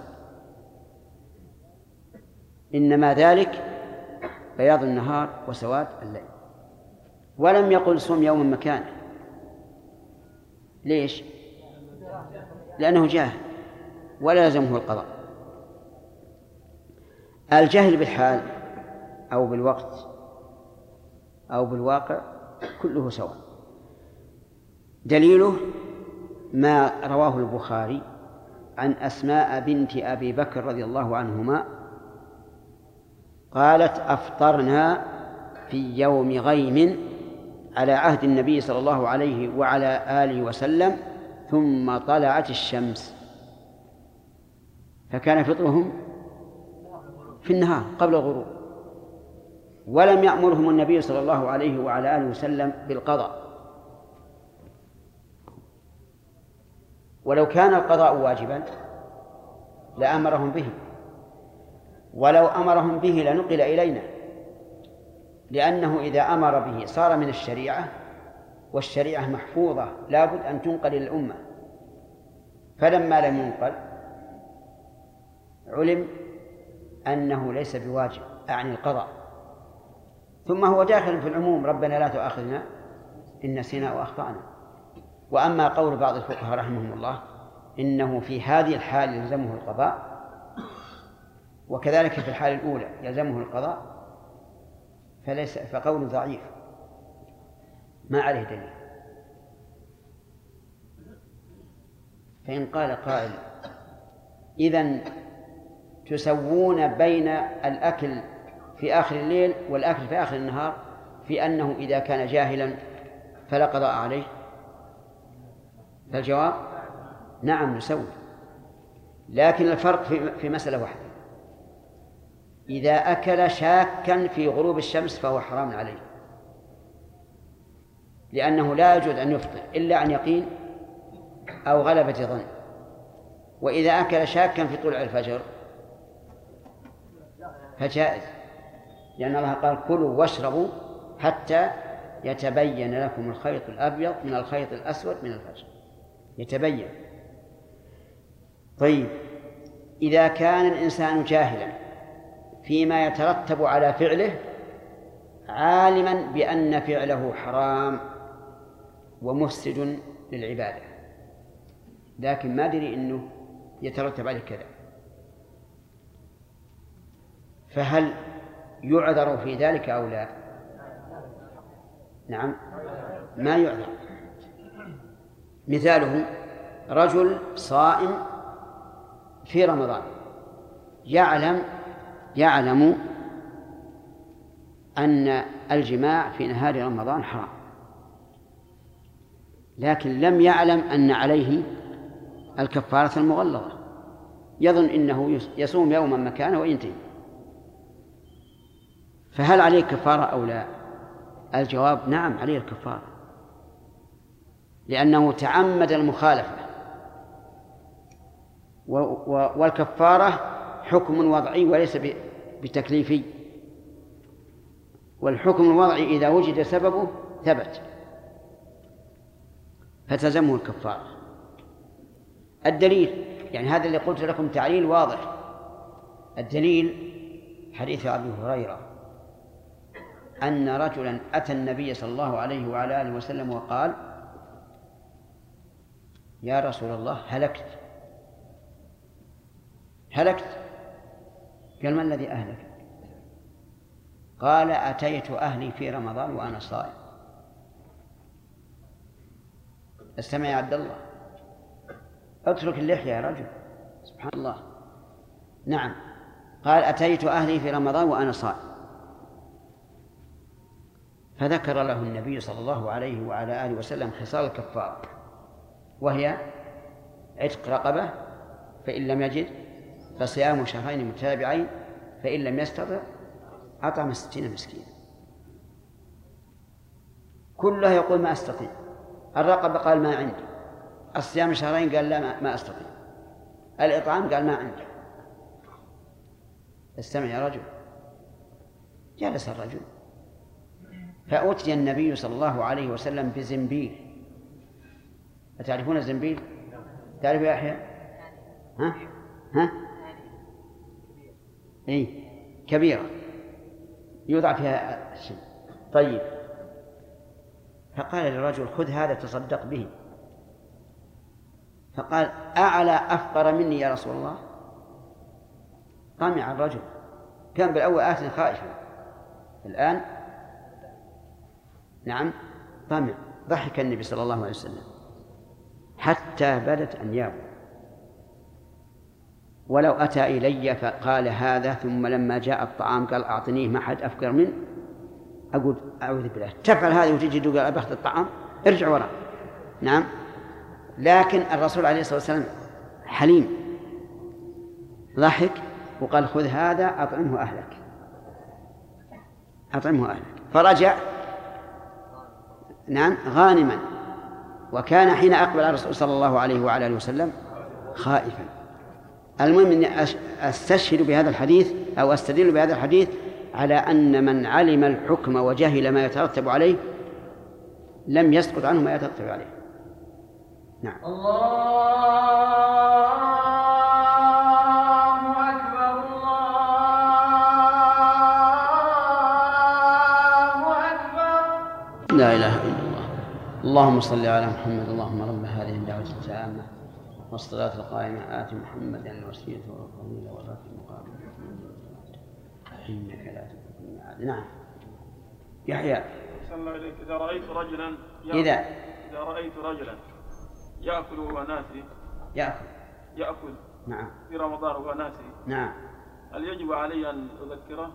إنما ذلك بياض النهار وسواد الليل. ولم يقل صم يوما مكانه. ليش؟ لأنه جاهل ولا يلزمه القضاء. الجهل بالحال أو بالوقت أو بالواقع كله سواء. دليله ما رواه البخاري عن أسماء بنت أبي بكر رضي الله عنهما قالت: أفطرنا في يوم غيم على عهد النبي صلى الله عليه وعلى آله وسلم ثم طلعت الشمس، فكان فطرهم في النهار قبل الغروب، ولم يأمرهم النبي صلى الله عليه وعلى آله وسلم بالقضاء. ولو كان القضاء واجبا لأمرهم به، ولو أمرهم به لنقل إلينا، لأنه إذا أمر به صار من الشريعة، والشريعة محفوظة لا بد أن تنقل إلى الأمة. فلما لم ينقل علم أنه ليس بواجب، أعني القضاء. ثم هو داخل في العموم: ربنا لا تؤاخذنا إن نسينا وأخطأنا. وأما قول بعض الفقهاء رحمهم الله إنه في هذه الحال يلزمه القضاء، وكذلك في الحال الأولى يلزمه القضاء، فقول ضعيف ما عليه دليل. فإن قال قائل: إذن تسوون بين الأكل في آخر الليل والأكل في آخر النهار في أنه إذا كان جاهلا فلا قضاء عليه؟ فالجواب: نعم نسوي، لكن الفرق في مسألة واحدة: إذا أكل شاكا في غروب الشمس فهو حرام عليه، لأنه لا يجوز أن يفطر إلا عن يقين أو غلبة ظن. وإذا أكل شاكا في طلوع الفجر فجائز، لأن الله قال: كلوا واشربوا حتى يتبين لكم الخيط الأبيض من الخيط الأسود من الفجر، يتبين. طيب، إذا كان الإنسان جاهلا فيما يترتب على فعله، عالما بأن فعله حرام ومفسد للعبادة، لكن ما دري أنه يترتب عليه كذا، فهل يعذر في ذلك أو لا؟ نعم، ما يعذر. مثاله رجل صائم في رمضان يعلم أن الجماع في نهار رمضان حرام، لكن لم يعلم أن عليه الكفارة المغلظة، يظن إنه يصوم يوما مكانه وينتهي، فهل عليه كفارة أو لا؟ الجواب نعم، عليه الكفارة، لأنه تعمد المخالفة، والكفارة حكم وضعي وليس بتكليفي، والحكم الوضعي إذا وجد سببه ثبت فتلزمه الكفارة. الدليل يعني هذا اللي قلت لكم تعليل واضح. الدليل حديث أبي هريرة أن رجلا أتى النبي صلى الله عليه وعلى آله وسلم وقال: يا رسول الله هلكت. قال: ما الذي أهلك؟ قال: أتيت أهلي في رمضان وأنا صائم. استمع يا عبد الله، اترك اللحية يا رجل، سبحان الله. نعم، قال: أتيت أهلي في رمضان وأنا صائم. فذكر له النبي صلى الله عليه وعلى آله وسلم خصال الكفارة، وهي عتق رقبة، فإن لم يجد فصيام شهرين متتابعين، فإن لم يستطع أطعم 60 مسكينا. كلها يقول ما أستطيع. الرقبة قال ما عندي، الصيام شهرين قال لا ما أستطيع، الإطعام قال ما عندي. استمع يا رجل. جلس الرجل فأتي النبي صلى الله عليه وسلم بزنبيل. أتعرفون الزنبيل؟ تعرف يا يحيى؟ ها؟ إيه، كبيرة يوضع فيها الشيء. طيب، فقال للرجل: خذ هذا تصدق به. فقال: أعلى أفقر مني يا رسول الله. طمع الرجل، كان بالأول خائفا، الآن نعم طمع. ضحك النبي صلى الله عليه وسلم حتى بدت أنيابه. ولو أتى إلي فقال هذا ثم لما جاء الطعام قال أعطنيه ما حد أفقر منه، أقول أعوذ بالله، تفعل هذا وتجي تقول أبخذ الطعام، ارجع وراء. نعم، لكن الرسول عليه الصلاة والسلام حليم، ضحك وقال: خذ هذا أطعمه أهلك. فرجع نعم غانما، وكان حين أقبل على الرسول صلى الله عليه وعلى آله وسلم خائفا. المهم أني أستشهد بهذا الحديث أو أستدل بهذا الحديث على أن من علم الحكم وجهل ما يترتب عليه لم يسقط عنه ما يترتب عليه. نعم. الله أكبر الله أكبر. لا إله إلا الله. اللهم صل على محمد. اللهم رب هذه الدعوة التامة والصلاة القائمة آت محمدا الوسيلة والفضيلة والرفع المقام إنك لا تخلف الميعاد. نعم يحيى. صلى الله عليك. إذا رأيت رجلا يأكل وهو ناسي. يأكل نعم في رمضان وهو ناسي. نعم، هل يجب علي أن أذكره؟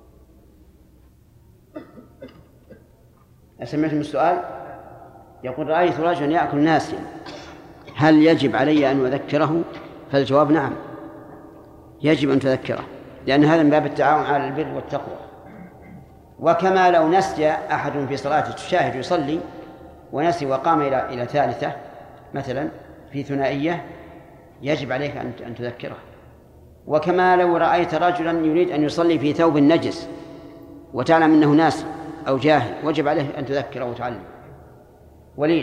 سمعتم السؤال؟ يقول: رأيت رجلا يأكل ناسيا، هل يجب علي أن أذكره؟ فالجواب نعم، يجب أن تذكره، لأن هذا من باب التعاون على البر والتقوى. وكما لو نسي أحد في صلاته، تشاهد يصلي ونسي وقام إلى ثالثة مثلا في ثنائية، يجب عليك أن تذكره. وكما لو رأيت رجلا يريد أن يصلي في ثوب نجس وتعلم أنه ناسي أو جاهل، وجب عليه أن تذكره وتعلم. وليد.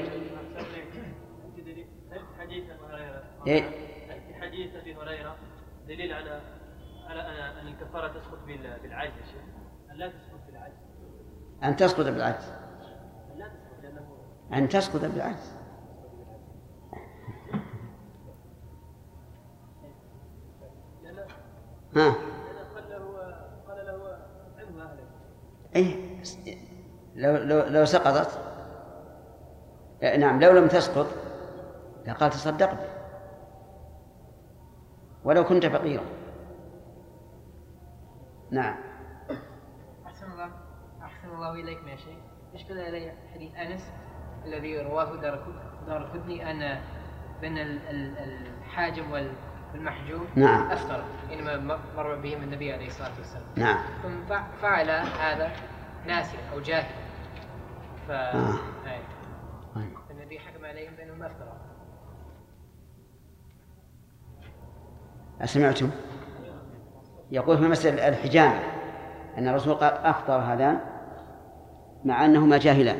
في حديث أبي هريرة دليل على أن الكفارة تسقط بالعجز يا شيخ. لا تسقط بالعجز. أن تسقط بالعجز. لا تسقط لأنه أن تسقط بالعجز. ها. قال لو سقطت، نعم لو لم تسقط لقال تصدق به ولو كنت فقيرا. نعم. أحسن الله إليك يا شيخ. يشكل علي حديث أنس الذي رواه دارقطني أن بين الحاجم والمحجوم نعم أفطر، إنما مر بهم النبي عليه الصلاة والسلام. نعم. ثم فعل هذا ناسي أو جاهل، فالنبي حكم عليهم بأنهم أفطروا. أسمعتم؟ يقول في مسألة الحجامة أن الرسول قال أفطر هذان مع أنهما جاهلان.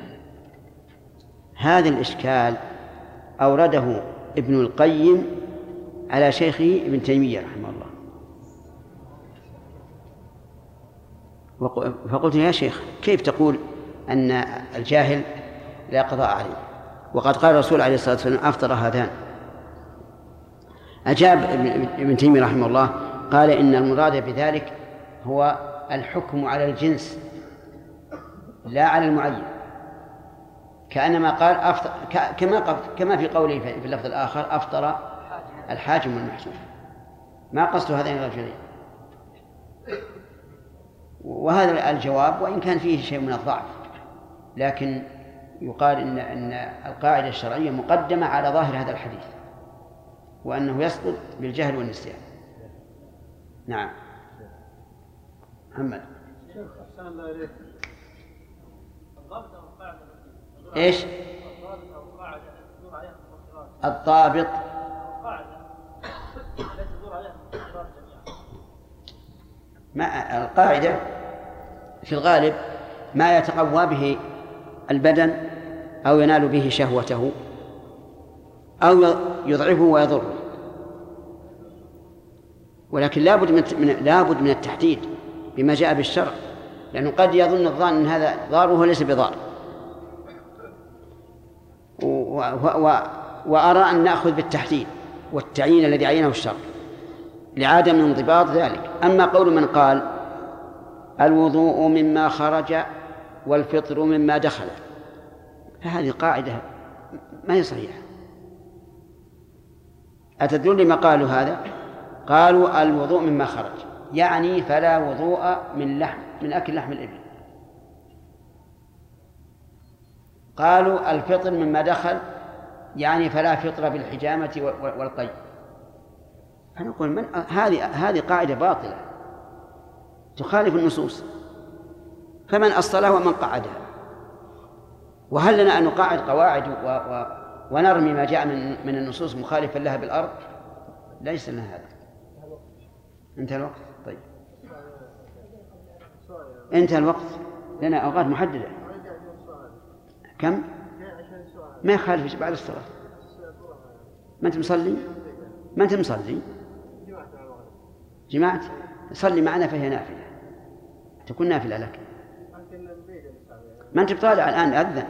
هذا الإشكال أورده ابن القيم على شيخه ابن تيمية رحمه الله، فقلت يا شيخ كيف تقول أن الجاهل لا قضاء عليه وقد قال الرسول عليه الصلاة والسلام أفطر هذان؟ أجاب ابن تيمية رحمه الله قال إن المراد بذلك هو الحكم على الجنس لا على المعين، كأنما قال أفطر كما في قوله في اللفظ الآخر أفطر الحاجم والمحجوم، ما قصد هذين الرجلين. وهذا الجواب وإن كان فيه شيء من الضعف، لكن يقال إن القاعدة الشرعية مقدمة على ظاهر هذا الحديث، وأنه يسقط بالجهل والنسيان. نعم. محمد. إيش؟ الضابط ما القاعدة في الغالب ما يتقوى به البدن أو ينال به شهوته أو يضعفه ويضره، ولكن لابد من التحديد بما جاء بالشرع، لأنه قد يظن الظان أن هذا ضار وهو ليس بضار. وأرى أن نأخذ بالتحديد والتعيين الذي عينه الشرع لعدم انضباط ذلك. أما قول من قال الوضوء مما خرج والفطر مما دخل فهذه قاعدة ما هي صحيحة. أتدرون لما قالوا هذا؟ قالوا الوضوء مما خرج يعني فلا وضوء من أكل لحم الإبل. قالوا الفطر مما دخل يعني فلا فطر بالحجامة والقي. فنقول هذه قاعدة باطلة تخالف النصوص، فمن أصلها ومن قعدها. وهل لنا أن نقاعد قواعد ونرمي ما جاء من النصوص مخالفا لها بالأرض؟ ليس لنا هذا. انتهى الوقت. طيب انتهى الوقت، لنا أوقات محددة. كم؟ ما يخالف بعد الصلاة. ما أنت مصلي؟ ما أنت مصلي؟ جماعة صلي معنا فهي نافلة، تكون نافلة لك. ما أنت بطالع الآن أذن.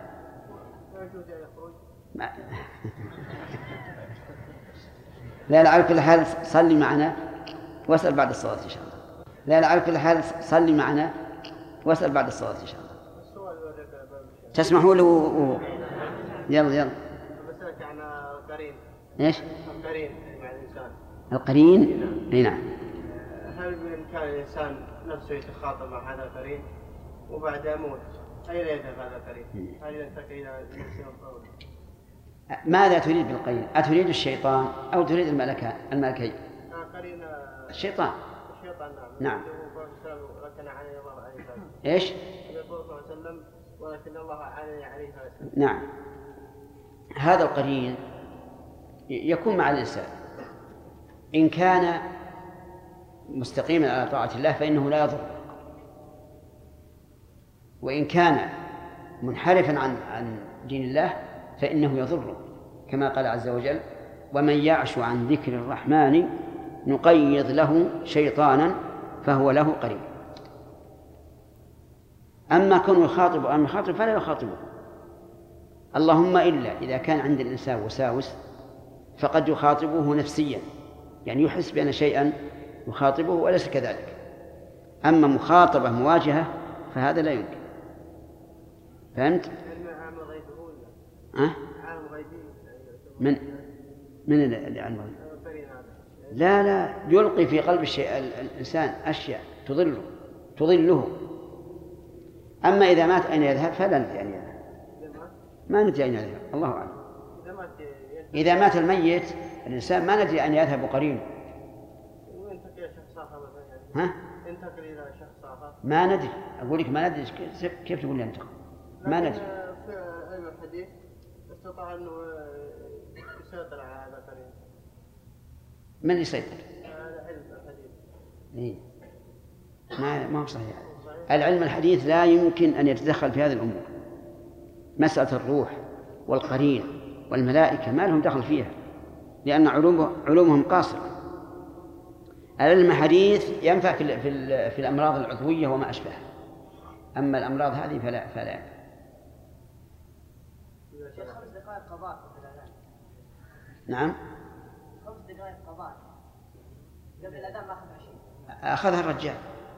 لا على كل حال صلي معنا واسأل بعد الصلاة إن شاء الله. لا على كل حال صلي معنا واسأل بعد الصلاة إن شاء الله. تسمحوا له يلا. مسألة عن القرين. إيش؟ القرين مع الإنسان. القرين؟ أي نعم. هل بإمكان الإنسان نفسه يتخاطب مع هذا القرين وبعد يموت أين يذهب هذا القرين؟ هل ينتقل إلى نفسه القول؟ ماذا تريد بالقرين؟ أتريد الشيطان أو تريد الملكين؟ قرين الشيطان. الشيطان نعم. ولكن عني الله عليه وسلم. إيش؟ يقول صلى الله عليه وسلم ولكن الله عني عليه وسلم. نعم. هذا القرين يكون مع الإنسان إن كان مستقيما على طاعة الله فإنه لا يضر، وإن كان منحرفا عن دين الله فإنه يضره، كما قال عز وجل ومن يعش عن ذكر الرحمن نقيض له شيطانا فهو له قرين. أما كونه يخاطب أو يخاطب فلا يخاطبه، اللهم إلا إذا كان عند الإنسان وساوس فقد يخاطبه نفسيا، يعني يحس بأن شيئا يخاطبه وليس كذلك. أما مخاطبة مواجهة فهذا لا يمكن. فهمت؟ عام غيبي ولا؟ عام غيبي من اللي علم الغيب؟ لا يلقي في قلب الإنسان أشياء تضله. أما إذا مات أين يذهب فلا ندري أين يذهب، ما ندري أين يذهب، الله أعلم. إذا مات الميت الإنسان ما ندري أين يذهب قرينه. ينتقل إلى شخص آخر مثلا. ها؟ ينتقل إلى شخص آخر. ما ندري، أقول لك ما ندري، كيف تقول ينتقل؟ ما ندري. في علم الحديث استطاع أنه يسيطر على هذا القرين. من اللي يسيطر؟ على علم الحديث. إيه. ما هو صحيح. العلم الحديث لا يمكن أن يتدخل في هذه الأمور. مسألة الروح والقرين والملائكة ما لهم دخل فيها، لأن علومهم قاصرة. العلم الحديث ينفع في الأمراض العضوية وما أشبهها، أما الأمراض هذه فلا ينفع. 5 دقائق قضاء في الأذان. نعم. 5 دقائق قضاء قبل الأذان ما أخذ 20. أخذها الرجال.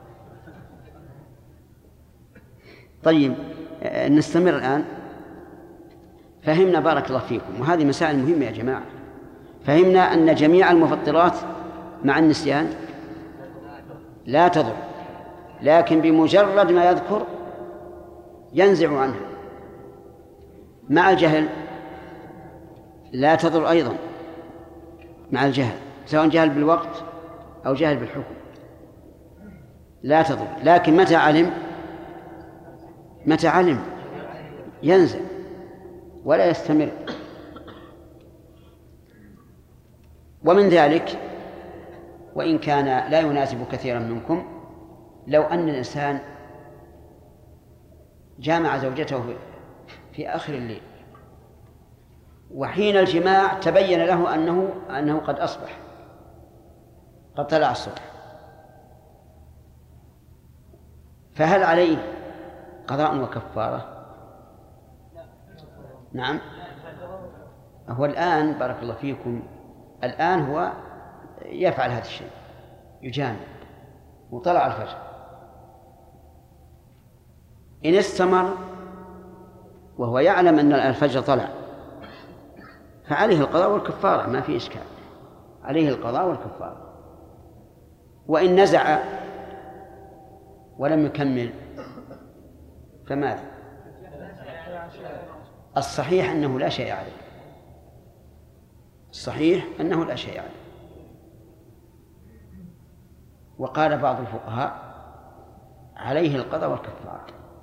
طيب نستمر الآن. فهمنا بارك الله فيكم، وهذه مسائل مهمة يا جماعة. فهمنا أن جميع المفطرات مع النسيان لا تضر، لكن بمجرد ما يذكر ينزع عنها. مع الجهل لا تضر أيضا، مع الجهل سواء جهل بالوقت أو جهل بالحكم لا تضر، لكن متى علم ينزع ولا يستمر. ومن ذلك، وإن كان لا يناسب كثيرا منكم، لو أن الإنسان جامع زوجته في آخر الليل، وحين الجماع تبين له أنه قد أصبح، قد طلع الصبح، فهل عليه قضاء وكفارة؟ نعم. هو الآن بارك الله فيكم، الآن هو يفعل هذا الشيء، يجامع وطلع الفجر، إن استمر وهو يعلم أن الفجر طلع فعليه القضاء والكفارة، ما في إشكال، عليه القضاء والكفارة. وإن نزع ولم يكمل فماذا؟ الصحيح أنه لا شيء عليه، الصحيح أنه لا شيء عليه. وقال بعض الفقهاء عليه القضاء والكفارة،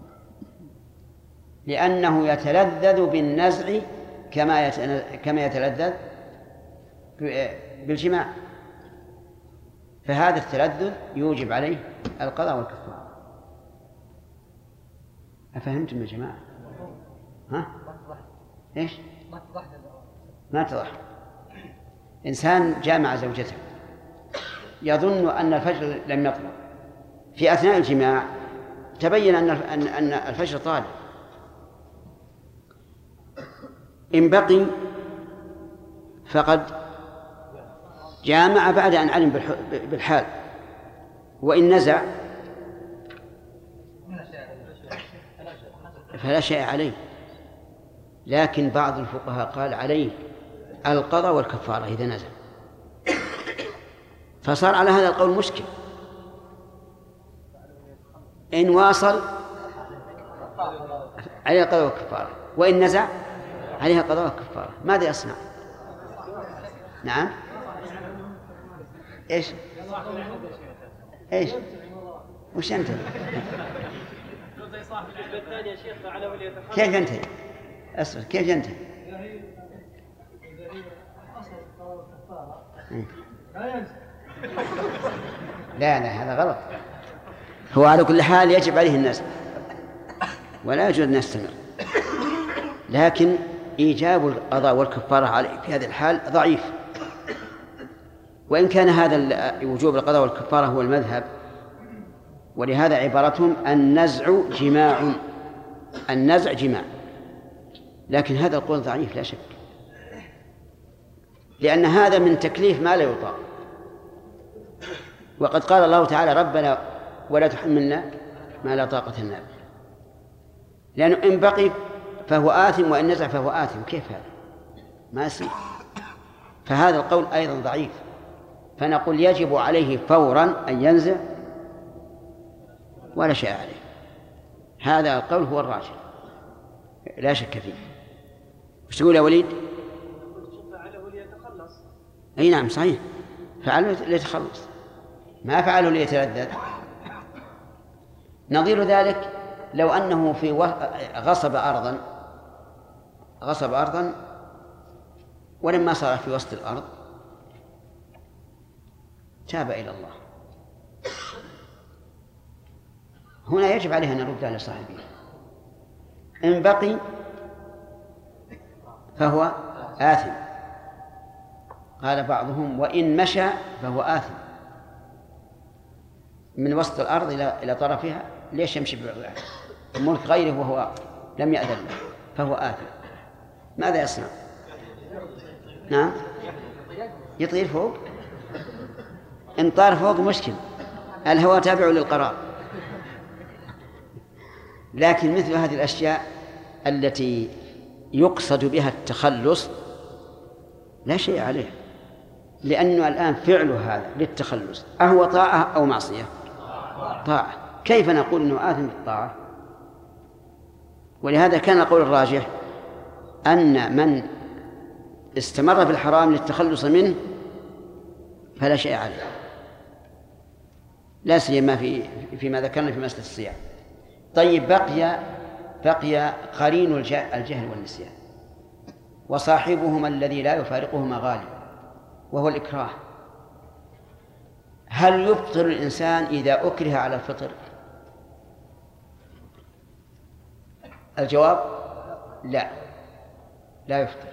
لأنه يتلذذ بالنزع كما يتلذذ بالجماع، فهذا التلذذ يوجب عليه القضاء والكفارة. أفهمتم يا جماعة؟ ها؟ إيش؟ ما اتضح. إنسان جامع زوجته يظن أن الفجر لم يطلع، في أثناء الجماع تبين أن الفجر طالع، إن بقي فقد جامع بعد أن علم بالحال، وإن نزع فلا شيء عليه. لكن بعض الفقهاء قال عليه القضاء والكفارة إذا نزل، فصار على هذا القول مشكل. إن واصل عليه القضاء والكفارة، وإن نزع عليها القضاء والكفارة. ماذا يصنع؟ نعم. إيش وش أنت؟ كيف ينتهي؟ أصبر، كيف ينتهي؟ لا هذا غلط. هو على كل حال يجب عليه الناس ولا يجوز أن يستمر، لكن إيجاب القضاء والكفارة عليه في هذه الحال ضعيف. وإن كان هذا وجوب القضاء والكفارة هو المذهب، ولهذا عبارتهم النزع جماع، لكن هذا القول ضعيف لا شك، لأن هذا من تكليف ما لا يطاق. وقد قال الله تعالى ربنا ولا تحملنا ما لا طاقة لنا به. لأنه إن بقي فهو آثم وإن نزع فهو آثم، كيف هذا؟ ما يصير. فهذا القول أيضا ضعيف، فنقول يجب عليه فورا أن ينزع ولا شيء عليه. هذا القول هو الراجح لا شك فيه. وش تقول يا وليد؟ فعله ليتخلص. أي نعم صحيح، فعله ليتخلص، ما فعله ليتلذذ. نظير ذلك لو أنه في غصب أرضا ولما صار في وسط الأرض تاب إلى الله، هنا يجب عليه أن يرد على صاحبه. إن بقي فهو آثم. قال بعضهم وإن مشى فهو آثم، من وسط الأرض إلى طرفها، ليش يمشي بملك غيره وهو لم يأذن له؟ فهو آثم. ماذا يصنع؟ نعم يطير فوق. إن طار فوق مشكل، الهواء تابع للقرار. لكن مثل هذه الأشياء التي يقصد بها التخلص لا شيء عليه، لأنه الآن فعله هذا للتخلص أهو طاعة أو معصية؟ طاعة. كيف نقول أنه آثم بالطاعة؟ ولهذا كان القول الراجح أن من استمر في الحرام للتخلص منه فلا شيء عليه، لا سيما فيما ذكرنا في مسألة الصيام. طيب بقي قرين الجهل والنسيان، وصاحبهما الذي لا يفارقهما غالب، وهو الإكراه. هل يفطر الإنسان إذا أكره على الفطر؟ الجواب لا يفطر.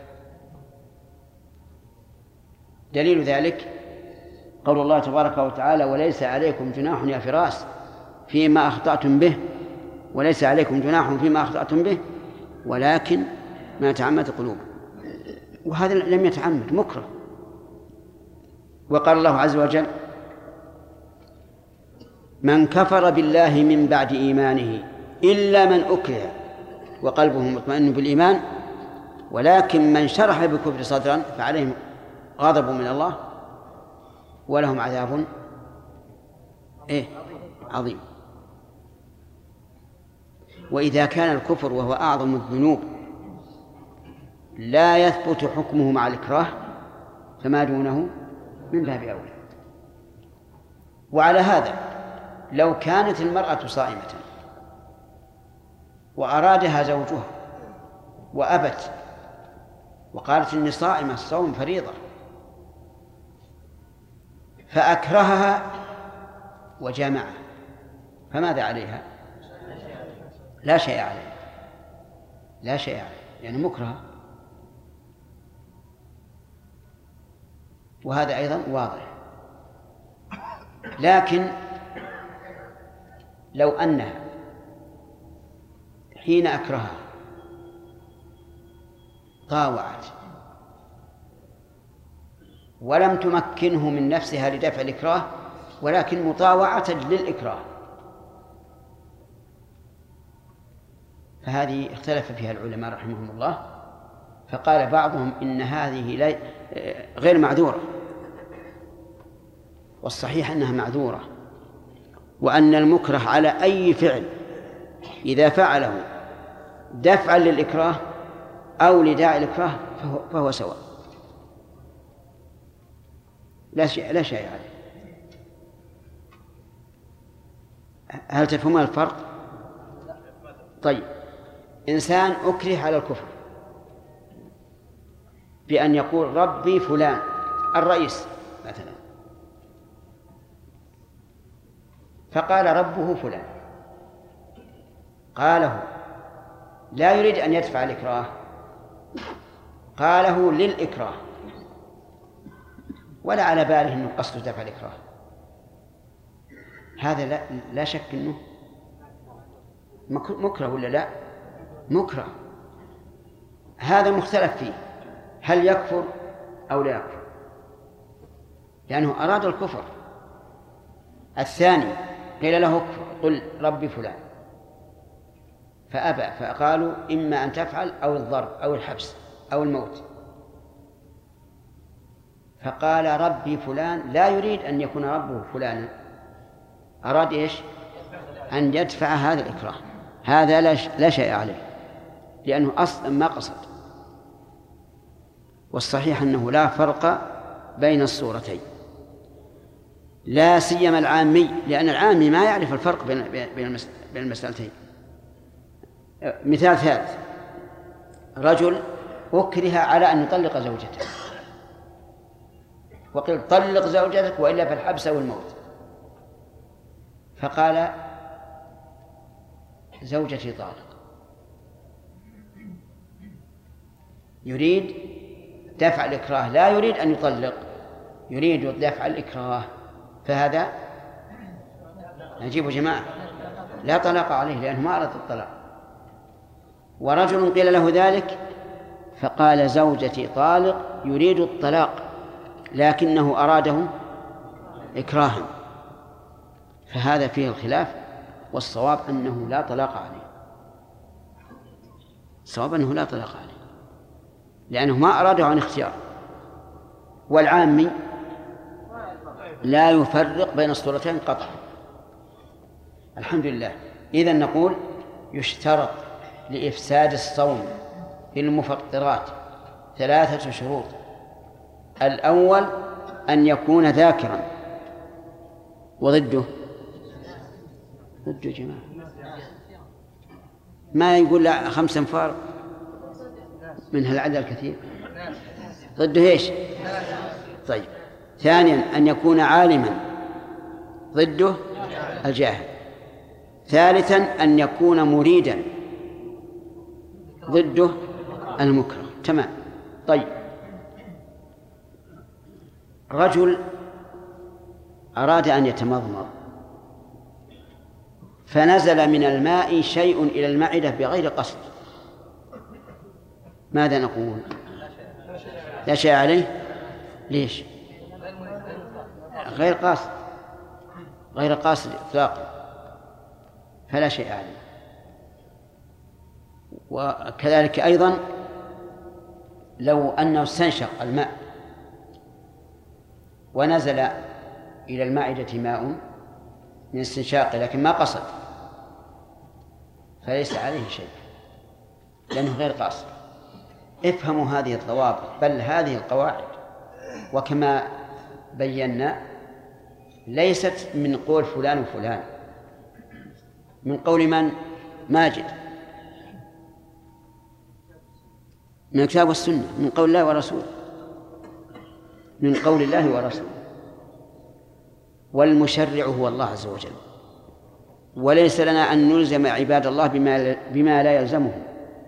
دليل ذلك قول الله تبارك وتعالى وليس عليكم جناح يا فراس فيما أخطأتم به، وليس عليكم جناح فيما أخطأتم به ولكن ما تعمد قلوب. وهذا لم يتعمد، مكره. وقال الله عز وجل من كفر بالله من بعد إيمانه إلا من أكره وقلبه مطمئن بالإيمان ولكن من شرح بالكفر صدرا فعليهم غضب من الله ولهم عذاب عظيم. وإذا كان الكفر وهو أعظم الذنوب لا يثبت حكمه مع الإكراه فما دونه من باب أولى. وعلى هذا لو كانت المرأة صائمة وأرادها زوجها وأبت وقالت إني صائمة، الصوم فريضة، فأكرهها وجامعها، فماذا عليها؟ لا شيء عليها، لا شيء عليها، يعني مكرهة. وهذا أيضا واضح. لكن لو أنها حين أكرهها طاوعت ولم تمكنه من نفسها لدفع الإكراه ولكن مطاوعة للإكراه، فهذه اختلف فيها العلماء رحمهم الله، فقال بعضهم إن هذه غير معذورة، والصحيح أنها معذورة، وأن المكره على أي فعل إذا فعله دفعا للإكراه أو لداعي الإكراه فهو سواء، لا شيء عليه. هل تفهمون الفرق؟ طيب، إنسان أكره على الكفر بأن يقول ربي فلان الرئيس مثلا، فقال ربه فلان، قاله لا يريد أن يدفع الإكراه، قاله للإكراه ولا على باله أنه قصد دفع الإكراه، هذا لا شك أنه مكره ولا لا؟ مكره. هذا مختلف فيه، هل يكفر أو لا يكفر، لأنه أراد الكفر. الثاني قيل له اكفر قل ربي فلان، فأبى، فقالوا إما أن تفعل أو الضرب أو الحبس أو الموت. فقال ربي فلان لا يريد أن يكون ربه فلانا، أراد إيش؟ أن يدفع هذا الإكراه. هذا لا شيء عليه، لأنه أصلا ما قصد. والصحيح أنه لا فرق بين الصورتين، لا سيما العامي، لأن العامي ما يعرف الفرق بين المسألتين. مثال ثالث: رجل أكره على أن يطلق زوجته، وقيل طلق زوجتك وإلا فالحبس أو الموت، فقال زوجتي طالق، يريد دفع الإكراه، لا يريد أن يطلق، يريد دفع الإكراه، فهذا نجيب جماعة لا طلاق عليه لأنه ما أراد الطلاق. ورجل قيل له ذلك فقال زوجتي طالق، يريد الطلاق لكنه أراده إكراها، فهذا فيه الخلاف، والصواب أنه لا طلاق عليه، الصواب أنه لا طلاق عليه لأنه ما أراده عن اختيار. والعامي لا يفرق بين الصورتين قطعا. الحمد لله. إذن نقول يشترط لإفساد الصوم بالمفطرات 3 شروط: الأول أن يكون ذاكرا، وضده جماعة ما يقول 5 أنفار من هالعدد الكثير، ضده إيش؟ طيب. ثانيا أن يكون عالما، ضده الجاهل. ثالثا أن يكون مريدا، ضده المكره. تمام. طيب، رجل أراد أن يتمضمض فنزل من الماء شيء إلى المعدة بغير قصد، ماذا نقول؟ لا شيء عليه. ليش؟ غير قاصد، غير قاصد إطلاقا، فلا شيء عليه. وكذلك أيضا لو أنه استنشق الماء ونزل إلى المعدة ماء من استنشاقه لكن ما قصد، فليس عليه شيء لأنه غير قاصد. افهموا هذه الضوابط، بل هذه القواعد، وكما بينا ليست من قول فلان وفلان، من قول من؟ ماجد، من الكتاب والسنة، من قول الله ورسوله، من قول الله ورسوله. والمشرع هو الله عز وجل، وليس لنا أن نلزم عباد الله بما لا يلزمهم،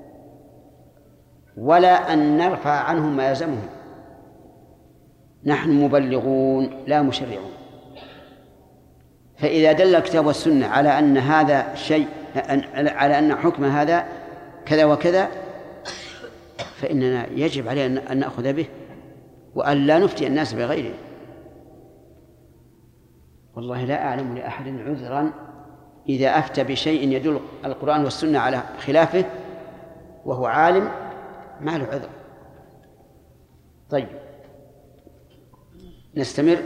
ولا أن نرفع عنهم ما يلزمهم. نحن مبلغون لا مشرعون. فإذا دل الكتاب والسنة على أن هذا شيء، على أن حكم هذا كذا وكذا، فإننا يجب علينا أن نأخذ به وأن لا نفتي الناس بغيره. والله لا أعلم لأحد عذرا إذا أفتى بشيء يدل القرآن والسنة على خلافه وهو عالم، ما له عذر. طيب، نستمر.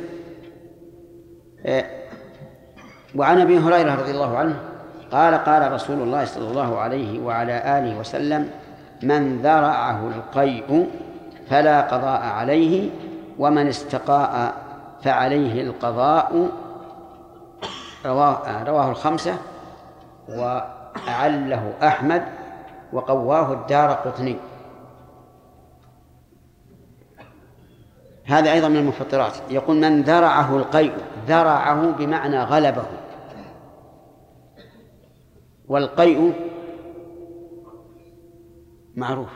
وعن أبي هريرة رضي الله عنه قال: قال رسول الله صلى الله عليه وعلى آله وسلم: من ذرعه القيء فلا قضاء عليه، ومن استقاء فعليه القضاء. رواه الخمسة، وأعله أحمد، وقواه الدارقطني. هذا أيضا من المفطرات. يقول: من ذرعه القيء، ذرعه بمعنى غلبه. والقيء معروف،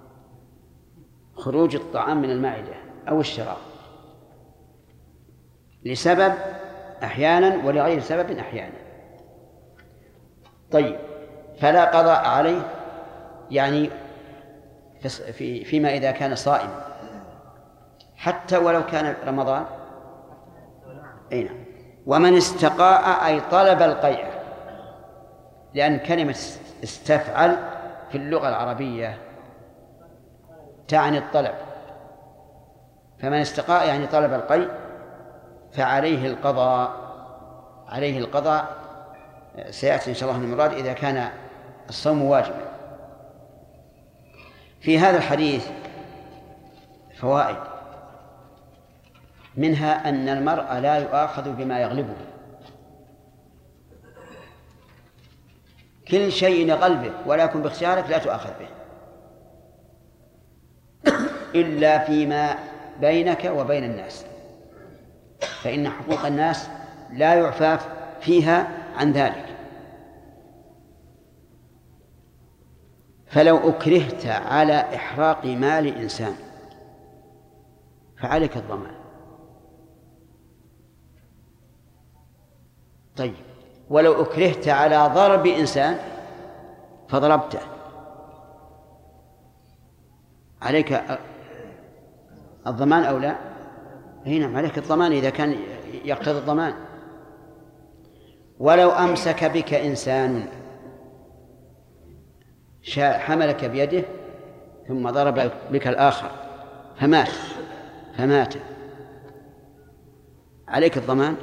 خروج الطعام من المعدة أو الشراب لسبب أحيانا ولغير سبب أحيانا. طيب، فلا قضاء عليه يعني فيما إذا كان صائما، حتى ولو كان رمضان. أين؟ ومن استقاء أي طلب القيء، لأن كلمة استفعل في اللغة العربية تعني الطلب، فمن استقاء يعني طلب القيء فعليه القضاء، عليه القضاء. سيأتي إن شاء الله المراد إذا كان الصوم واجبا. في هذا الحديث فوائد، منها أن المرء لا يؤاخذ بما يغلبه، كل شيء يغلبه ولا يكن باختيارك لا تؤاخذ به إلا فيما بينك وبين الناس، فإن حقوق الناس لا يعفى فيها عن ذلك. فلو أكرهت على إحراق مال إنسان فعليك الضمان. طيب ولو أكرهت على ضرب إنسان فضربته عليك الضمان أو لا؟ هنا عليك الضمان إذا كان يقتضي الضمان. ولو أمسك بك إنسان حملك بيده ثم ضرب بك الآخر فمات عليك الضمان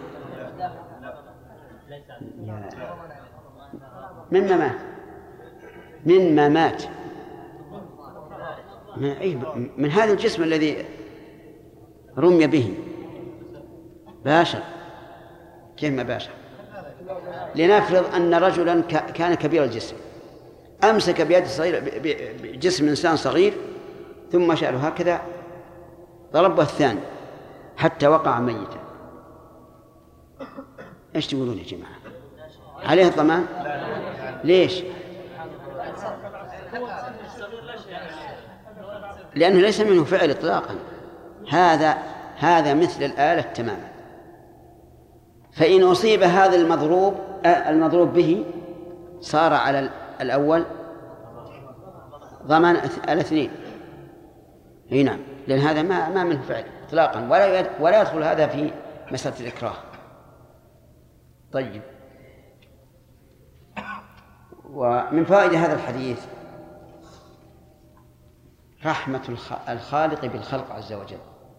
مما مات من هذا الجسم الذي رمي به باشر. كيف ما باشر؟ لنفرض أن رجلا كان كبير الجسم أمسك بيد صغير بجسم إنسان صغير ثم شاله هكذا ضربه الثاني حتى وقع ميتا. إيش تقولون يا جماعة؟ عليه الضمان؟ ليش؟ لأنه ليس منه فعل إطلاقا، هذا مثل الآلة تماما. فإن أصيب هذا المضروب به صار على الأول ضمان الاثنين. نعم، لأن هذا ما منه فعل إطلاقا ولا يدخل هذا في مسألة الإكراه. طيب، ومن فائدة هذا الحديث رحمة الخالق بالخلق عز وجل،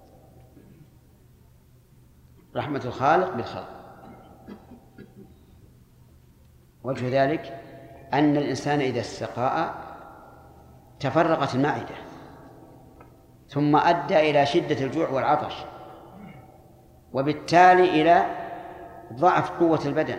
رحمة الخالق بالخلق. وجه ذلك أن الإنسان إذا استقاء تفرغت المعدة ثم أدى إلى شدة الجوع والعطش وبالتالي إلى ضعف قوة البدن.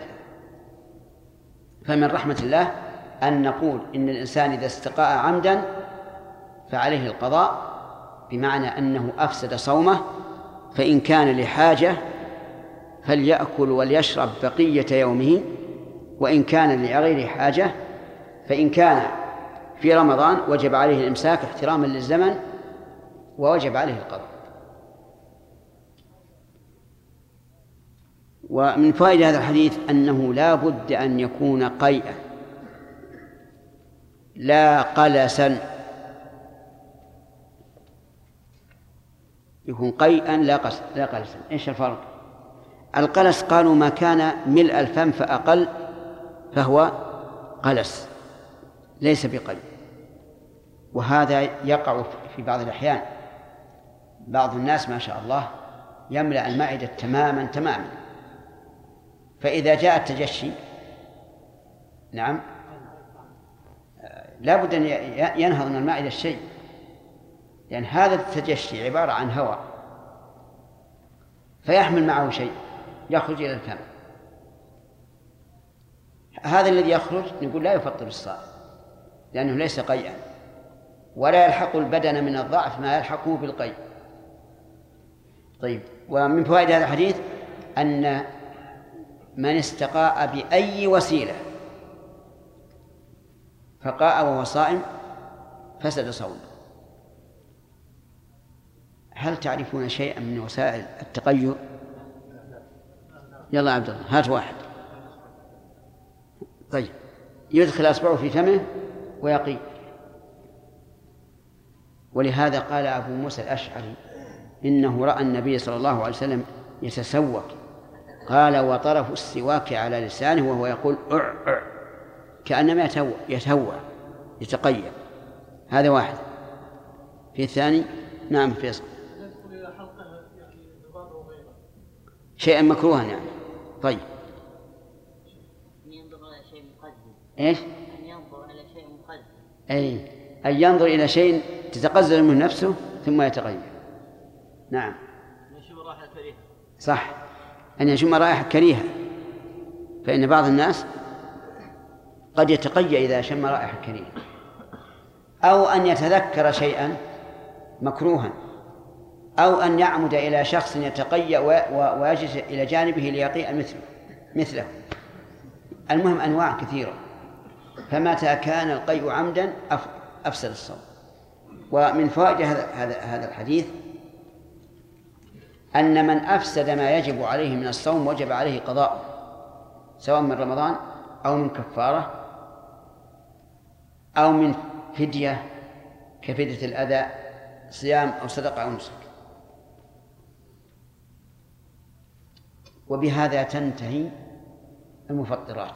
فمن رحمة الله أن نقول إن الإنسان إذا استقاء عمدا فعليه القضاء، بمعنى أنه أفسد صومه، فإن كان لحاجة فليأكل وليشرب بقية يومه، وإن كان لغير حاجة فإن كان في رمضان وجب عليه الإمساك احتراما للزمن ووجب عليه القضاء. ومن فائدة هذا الحديث أنه لا بد أن يكون قيئا لا قلسا، يكون قيئا لا قلسا. إيش الفرق؟ القلس قالوا ما كان ملء الفم فأقل فهو قلس ليس بقيء، وهذا يقع في بعض الأحيان. بعض الناس ما شاء الله يملأ المعدة تماما، فإذا جاء التجشي نعم لا بد أن ينهض من المعدة الشيء، لأن هذا التجشي عبارة عن هواء فيحمل معه شيء يخرج إلى الفم. هذا الذي يخرج نقول لا يفطر الصائم لأنه ليس قيئا، ولا يلحق البدن من الضعف ما يلحقه بالقيء. طيب، ومن فوائد هذا الحديث أن من استقاء بأي وسيلة فقاء وهو صائم فسد صومه. هل تعرفون شيئا من وسائل التقيؤ؟ يلا عبد الله هات واحد. طيب، يدخل أصبعه في فمه ويقي. ولهذا قال أبو موسى الأشعري إنه رأى النبي صلى الله عليه وسلم يتسوق، قال وطرف السواك على لسانه وهو يقول كأنما يتهوى يتقيأ. هذا واحد. في الثاني نعم فيصل شيئا مكروها يعني. طيب ايش؟ أن ينظر إلى شيء مقدم. أي أن ينظر إلى شيء تتقزز منه نفسه ثم يتغير. نعم يشم رائحة كريهة. صح، أن يشم رائحة كريهة، فإن بعض الناس قد يتقيأ إذا شم رائحة كريهة، أو أن يتذكر شيئا مكروها، أو أن يعمد إلى شخص يتقيأ ويجلس إلى جانبه ليقيء مثله. المهم أنواع كثيرة، فمتى كان القيء عمدا أفسد الصوم. ومن فوائد هذا الحديث أن من أفسد ما يجب عليه من الصوم وجب عليه قضاءه، سواء من رمضان أو من كفارة أو من فدية كفدية الأذى، صيام أو صدقة أو نسك. وبهذا تنتهي المفطرات،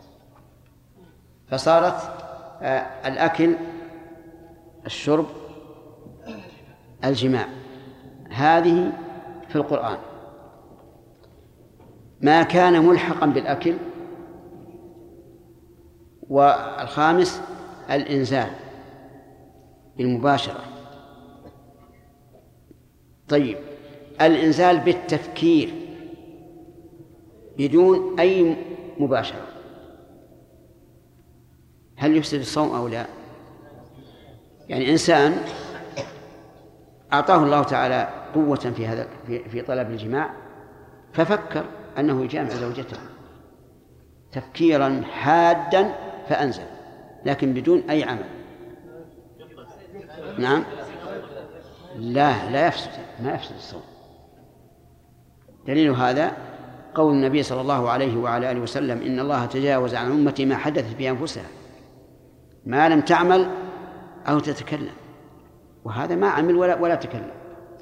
فصارت الأكل، الشرب، الجماع، هذه في القرآن. ما كان ملحقا بالأكل. والخامس الإنزال بالمباشرة. طيب الإنزال بالتفكير بدون أي مباشرة، هل يفسد الصوم أو لا؟ يعني إنسان أعطاه الله تعالى قوة في طلب الجماع، ففكر أنه يجامع زوجته تفكيرا حادا فأنزل، لكن بدون أي عمل. نعم لا يفسد، ما يفسد الصوم. دليل هذا قول النبي صلى الله عليه وعلى آله وسلم: إن الله تجاوز عن أمتي ما حدثت في أنفسها ما لم تعمل أو تتكلم. وهذا ما عمل ولا تكلم.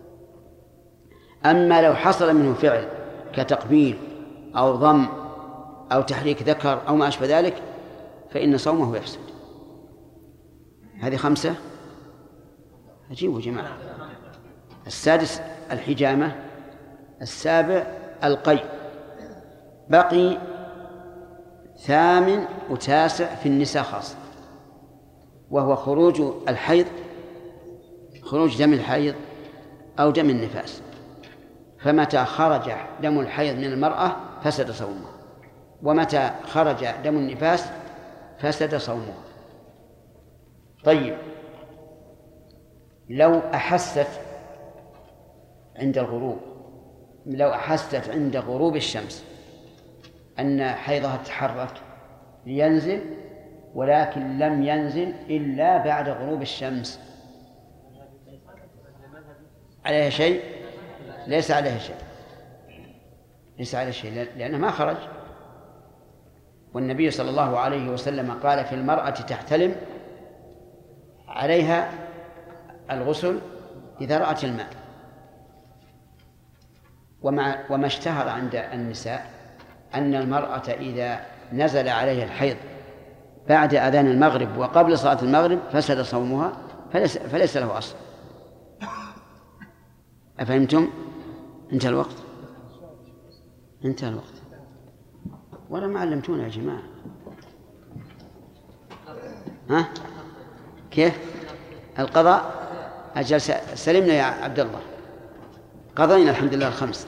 أما لو حصل منه فعل كتقبيل أو ضم أو تحريك ذكر أو ما أشبه ذلك فإن صومه يفسد. هذه 5. أجيبوا جماعة. السادس الحجامة، السابع القيء، بقي 8 و9 في النساء خاصة، وهو خروج الحيض، خروج دم الحيض أو دم النفاس. فمتى خرج دم الحيض من المرأة فسد صومها، ومتى خرج دم النفاس فسد صومها. طيب لو أحست عند غروب الشمس أن حيضها تحرك لينزل ولكن لم ينزل إلا بعد غروب الشمس، عليها شيء؟ ليس عليها شيء، لأنه ما خرج. والنبي صلى الله عليه وسلم قال في المرأة تحتلم عليها الغسل إذا رأت الماء. وما اشتهر عند النساء أن المرأة إذا نزل عليها الحيض بعد أذان المغرب وقبل صلاة المغرب فسد صومها، فليس له أصل. أفهمتم؟ انتهى الوقت ولا ما علمتونا يا جماعة. ها كيف القضاء؟ أجل سلمنا يا عبد الله، قضينا الحمد لله 5.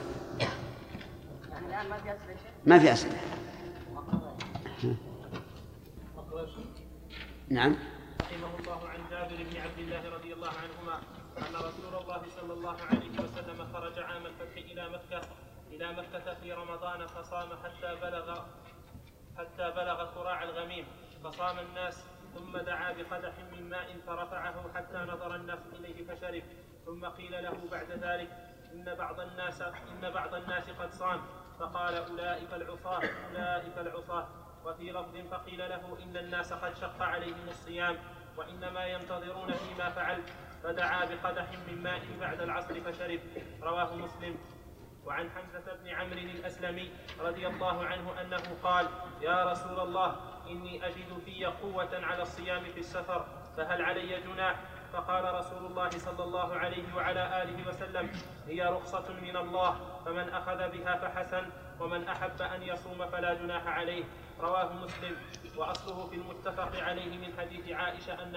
ما في أسئلة. نعم. رحمه الله عن جابر بن عبد الله رضي الله عنهما أن رسول الله صلى الله عليه وسلم خرج عام الفتح إلى مكة في رمضان فصام حتى بلغ قراع الغميم فصام الناس، ثم دعا بقدح من ماء فرفعه حتى نظر الناس إليه فشرب، ثم قيل له بعد ذلك إن بعض الناس قد صام، فقال أولئك العصاة. وفي لفظ فقيل له إن الناس قد شق عليهم الصيام وإنما ينتظرون فيما فعل، فدعا بقدح من ماء بعد العصر فشرب. رواه مسلم. وعن حمزة بن عمرو الأسلمي رضي الله عنه أنه قال: يا رسول الله، إني أجد في قوة على الصيام في السفر، فهل علي جناح؟ فقال رسول الله صلى الله عليه وعلى آله وسلم: هي رخصة من الله، فمن أخذ بها فحسن، ومن أحب أن يصوم فلا جناح عليه. رواه مسلم. وأصله في المتفق عليه من حديث عائشة أن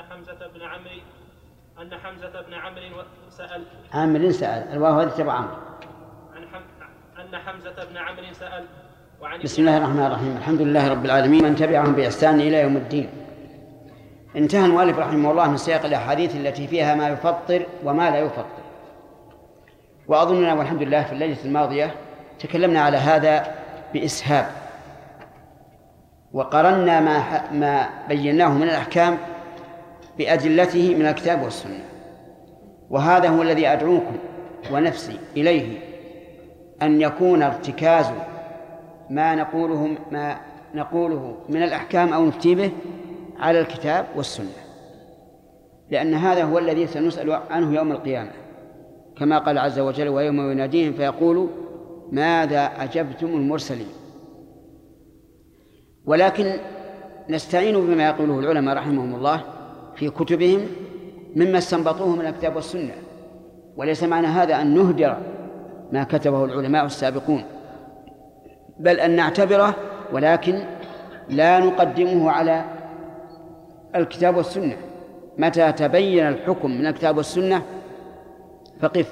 حمزة بن عمرو سأل الواو هذه تبع عمرو. أن حمزة بن عمرو سأل. بسم الله الرحمن الرحيم. الحمد لله رب العالمين، من تبعهم بإحسان إلى يوم الدين. انتهى المؤلف رحمه الله من سياق الأحاديث التي فيها ما يفطر وما لا يفطر. وأظننا والحمد لله في الليلة الماضية تكلمنا على هذا بإسهاب، وقرنا ما بيناه من الأحكام بأدلته من الكتاب والسنة. وهذا هو الذي أدعوكم ونفسي إليه، أن يكون ارتكاز ما نقوله من الأحكام أو نفتي به على الكتاب والسنة، لأن هذا هو الذي سنسأل عنه يوم القيامة، كما قال عز وجل: ويوم يناديهم فيقول ماذا أجبتم المرسلين. ولكن نستعين بما يقوله العلماء رحمهم الله في كتبهم مما استنبطوه من الكتاب والسنة، وليس معنى هذا أن نهدر ما كتبه العلماء السابقون، بل أن نعتبره ولكن لا نقدمه على الكتاب والسنة. متى تبين الحكم من الكتاب والسنة فقف،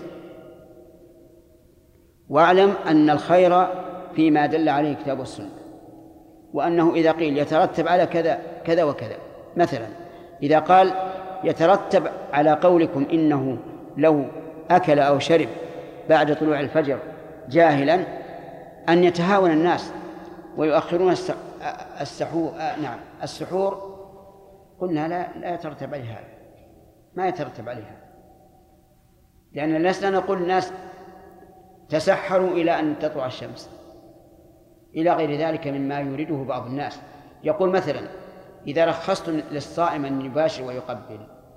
واعلم أن الخير فيما دل عليه الكتاب والسنة، وأنه إذا قيل يترتب على كذا كذا وكذا، مثلا إذا قال يترتب على قولكم إنه لو أكل أو شرب بعد طلوع الفجر جاهلا أن يتهاون الناس ويؤخرون السحور، قلنا لا يترتب عليه هذا، ما يترتب عليها، لأن لسنا نقول الناس تسحروا إلى أن تطلع الشمس إلى غير ذلك مما يريده بعض الناس. يقول مثلا إذا رخصتم للصائم أن يباشر ويقبل،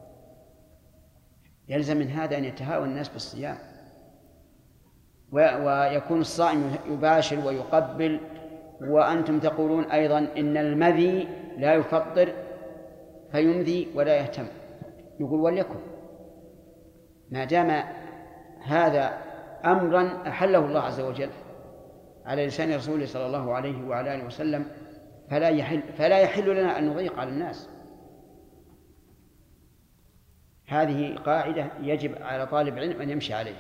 يلزم من هذا أن يتهاون الناس بالصيام، ويكون الصائم يباشر ويقبل، وأنتم تقولون أيضا إن المذي لا يفطر فيمذي ولا يهتم. يقول وليكن، ما دام هذا أمرا أحله الله عز وجل على لسان رسوله صلى الله عليه وعلى آله وسلم، فلا يحل لنا أن نضيق على الناس. هذه قاعدة يجب على طالب علم أن يمشي عليها.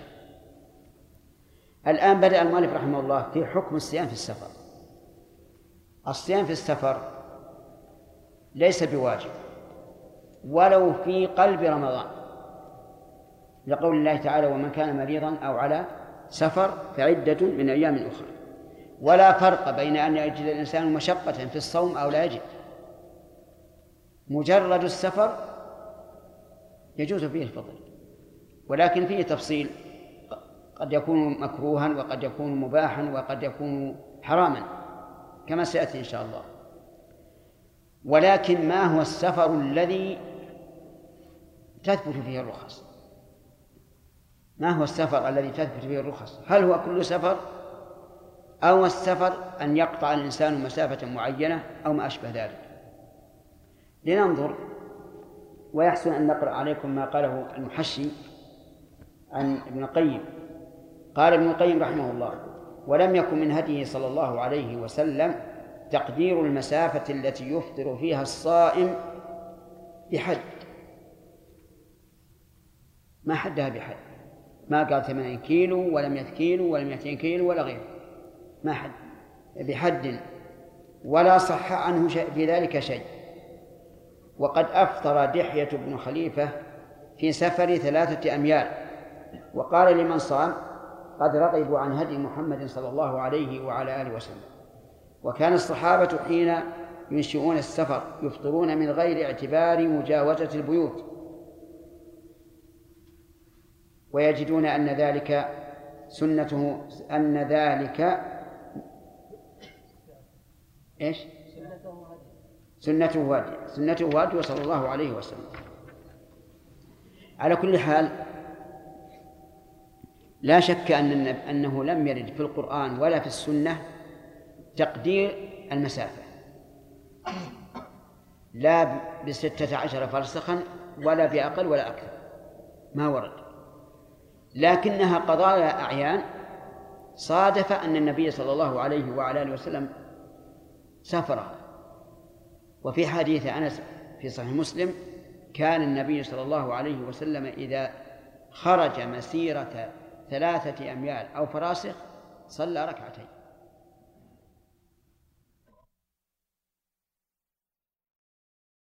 الآن بدأ المؤلف رحمه الله في حكم الصيام في السفر. الصيام في السفر ليس بواجب ولو في قلب رمضان، لقول الله تعالى: ومن كان مريضا أو على سفر فعدة من أيام أخرى. ولا فرق بين أن يجد الإنسان مشقة في الصوم أو لا يجد، مجرد السفر يجوز فيه الفطر، ولكن فيه تفصيل، قد يكون مكروها وقد يكون مباحا وقد يكون حراما كما سيأتي إن شاء الله. ولكن ما هو السفر الذي تثبت فيه الرخص؟ ما هو السفر الذي تثبت فيه الرخص؟ هل هو كل سفر، أو السفر أن يقطع الإنسان مسافة معينة أو ما أشبه ذلك؟ لننظر، ويحسن أن نقرأ عليكم ما قاله المحشي عن ابن القيم. قال ابن القيم رحمه الله: ولم يكن من هديه صلى الله عليه وسلم تقدير المسافة التي يفطر فيها الصائم بحد، ما حدها بحد، ما قال 80 كيلو ولا 100 كيلو ولا 200 كيلو ولا غيره، ما حد بحد، ولا صح عنه في ذلك شيء. وقد أفطر دحية بن خليفة في سفر 3 أميال، وقال لمن صام: قد رغبوا عن هدي محمد صلى الله عليه وعلى آله وسلم. وكان الصحابة حين ينشئون السفر يفطرون من غير اعتبار مجاوزة البيوت، ويجدون أن ذلك سنته، أن ذلك إيش؟ سنته هدي صلى الله عليه وسلم. على كل حال، لا شك أنه لم يرد في القرآن ولا في السنة تقدير المسافة، لا ب16 فرسخا ولا بأقل ولا أكثر، ما ورد. لكنها قضايا أعيان صادف أن النبي صلى الله عليه وعلى آله وسلم سافر. وفي حديث أنس في صحيح مسلم كان النبي صلى الله عليه وسلم إذا خرج مسيرة 3 أميال أو فراسخ صلى ركعتين.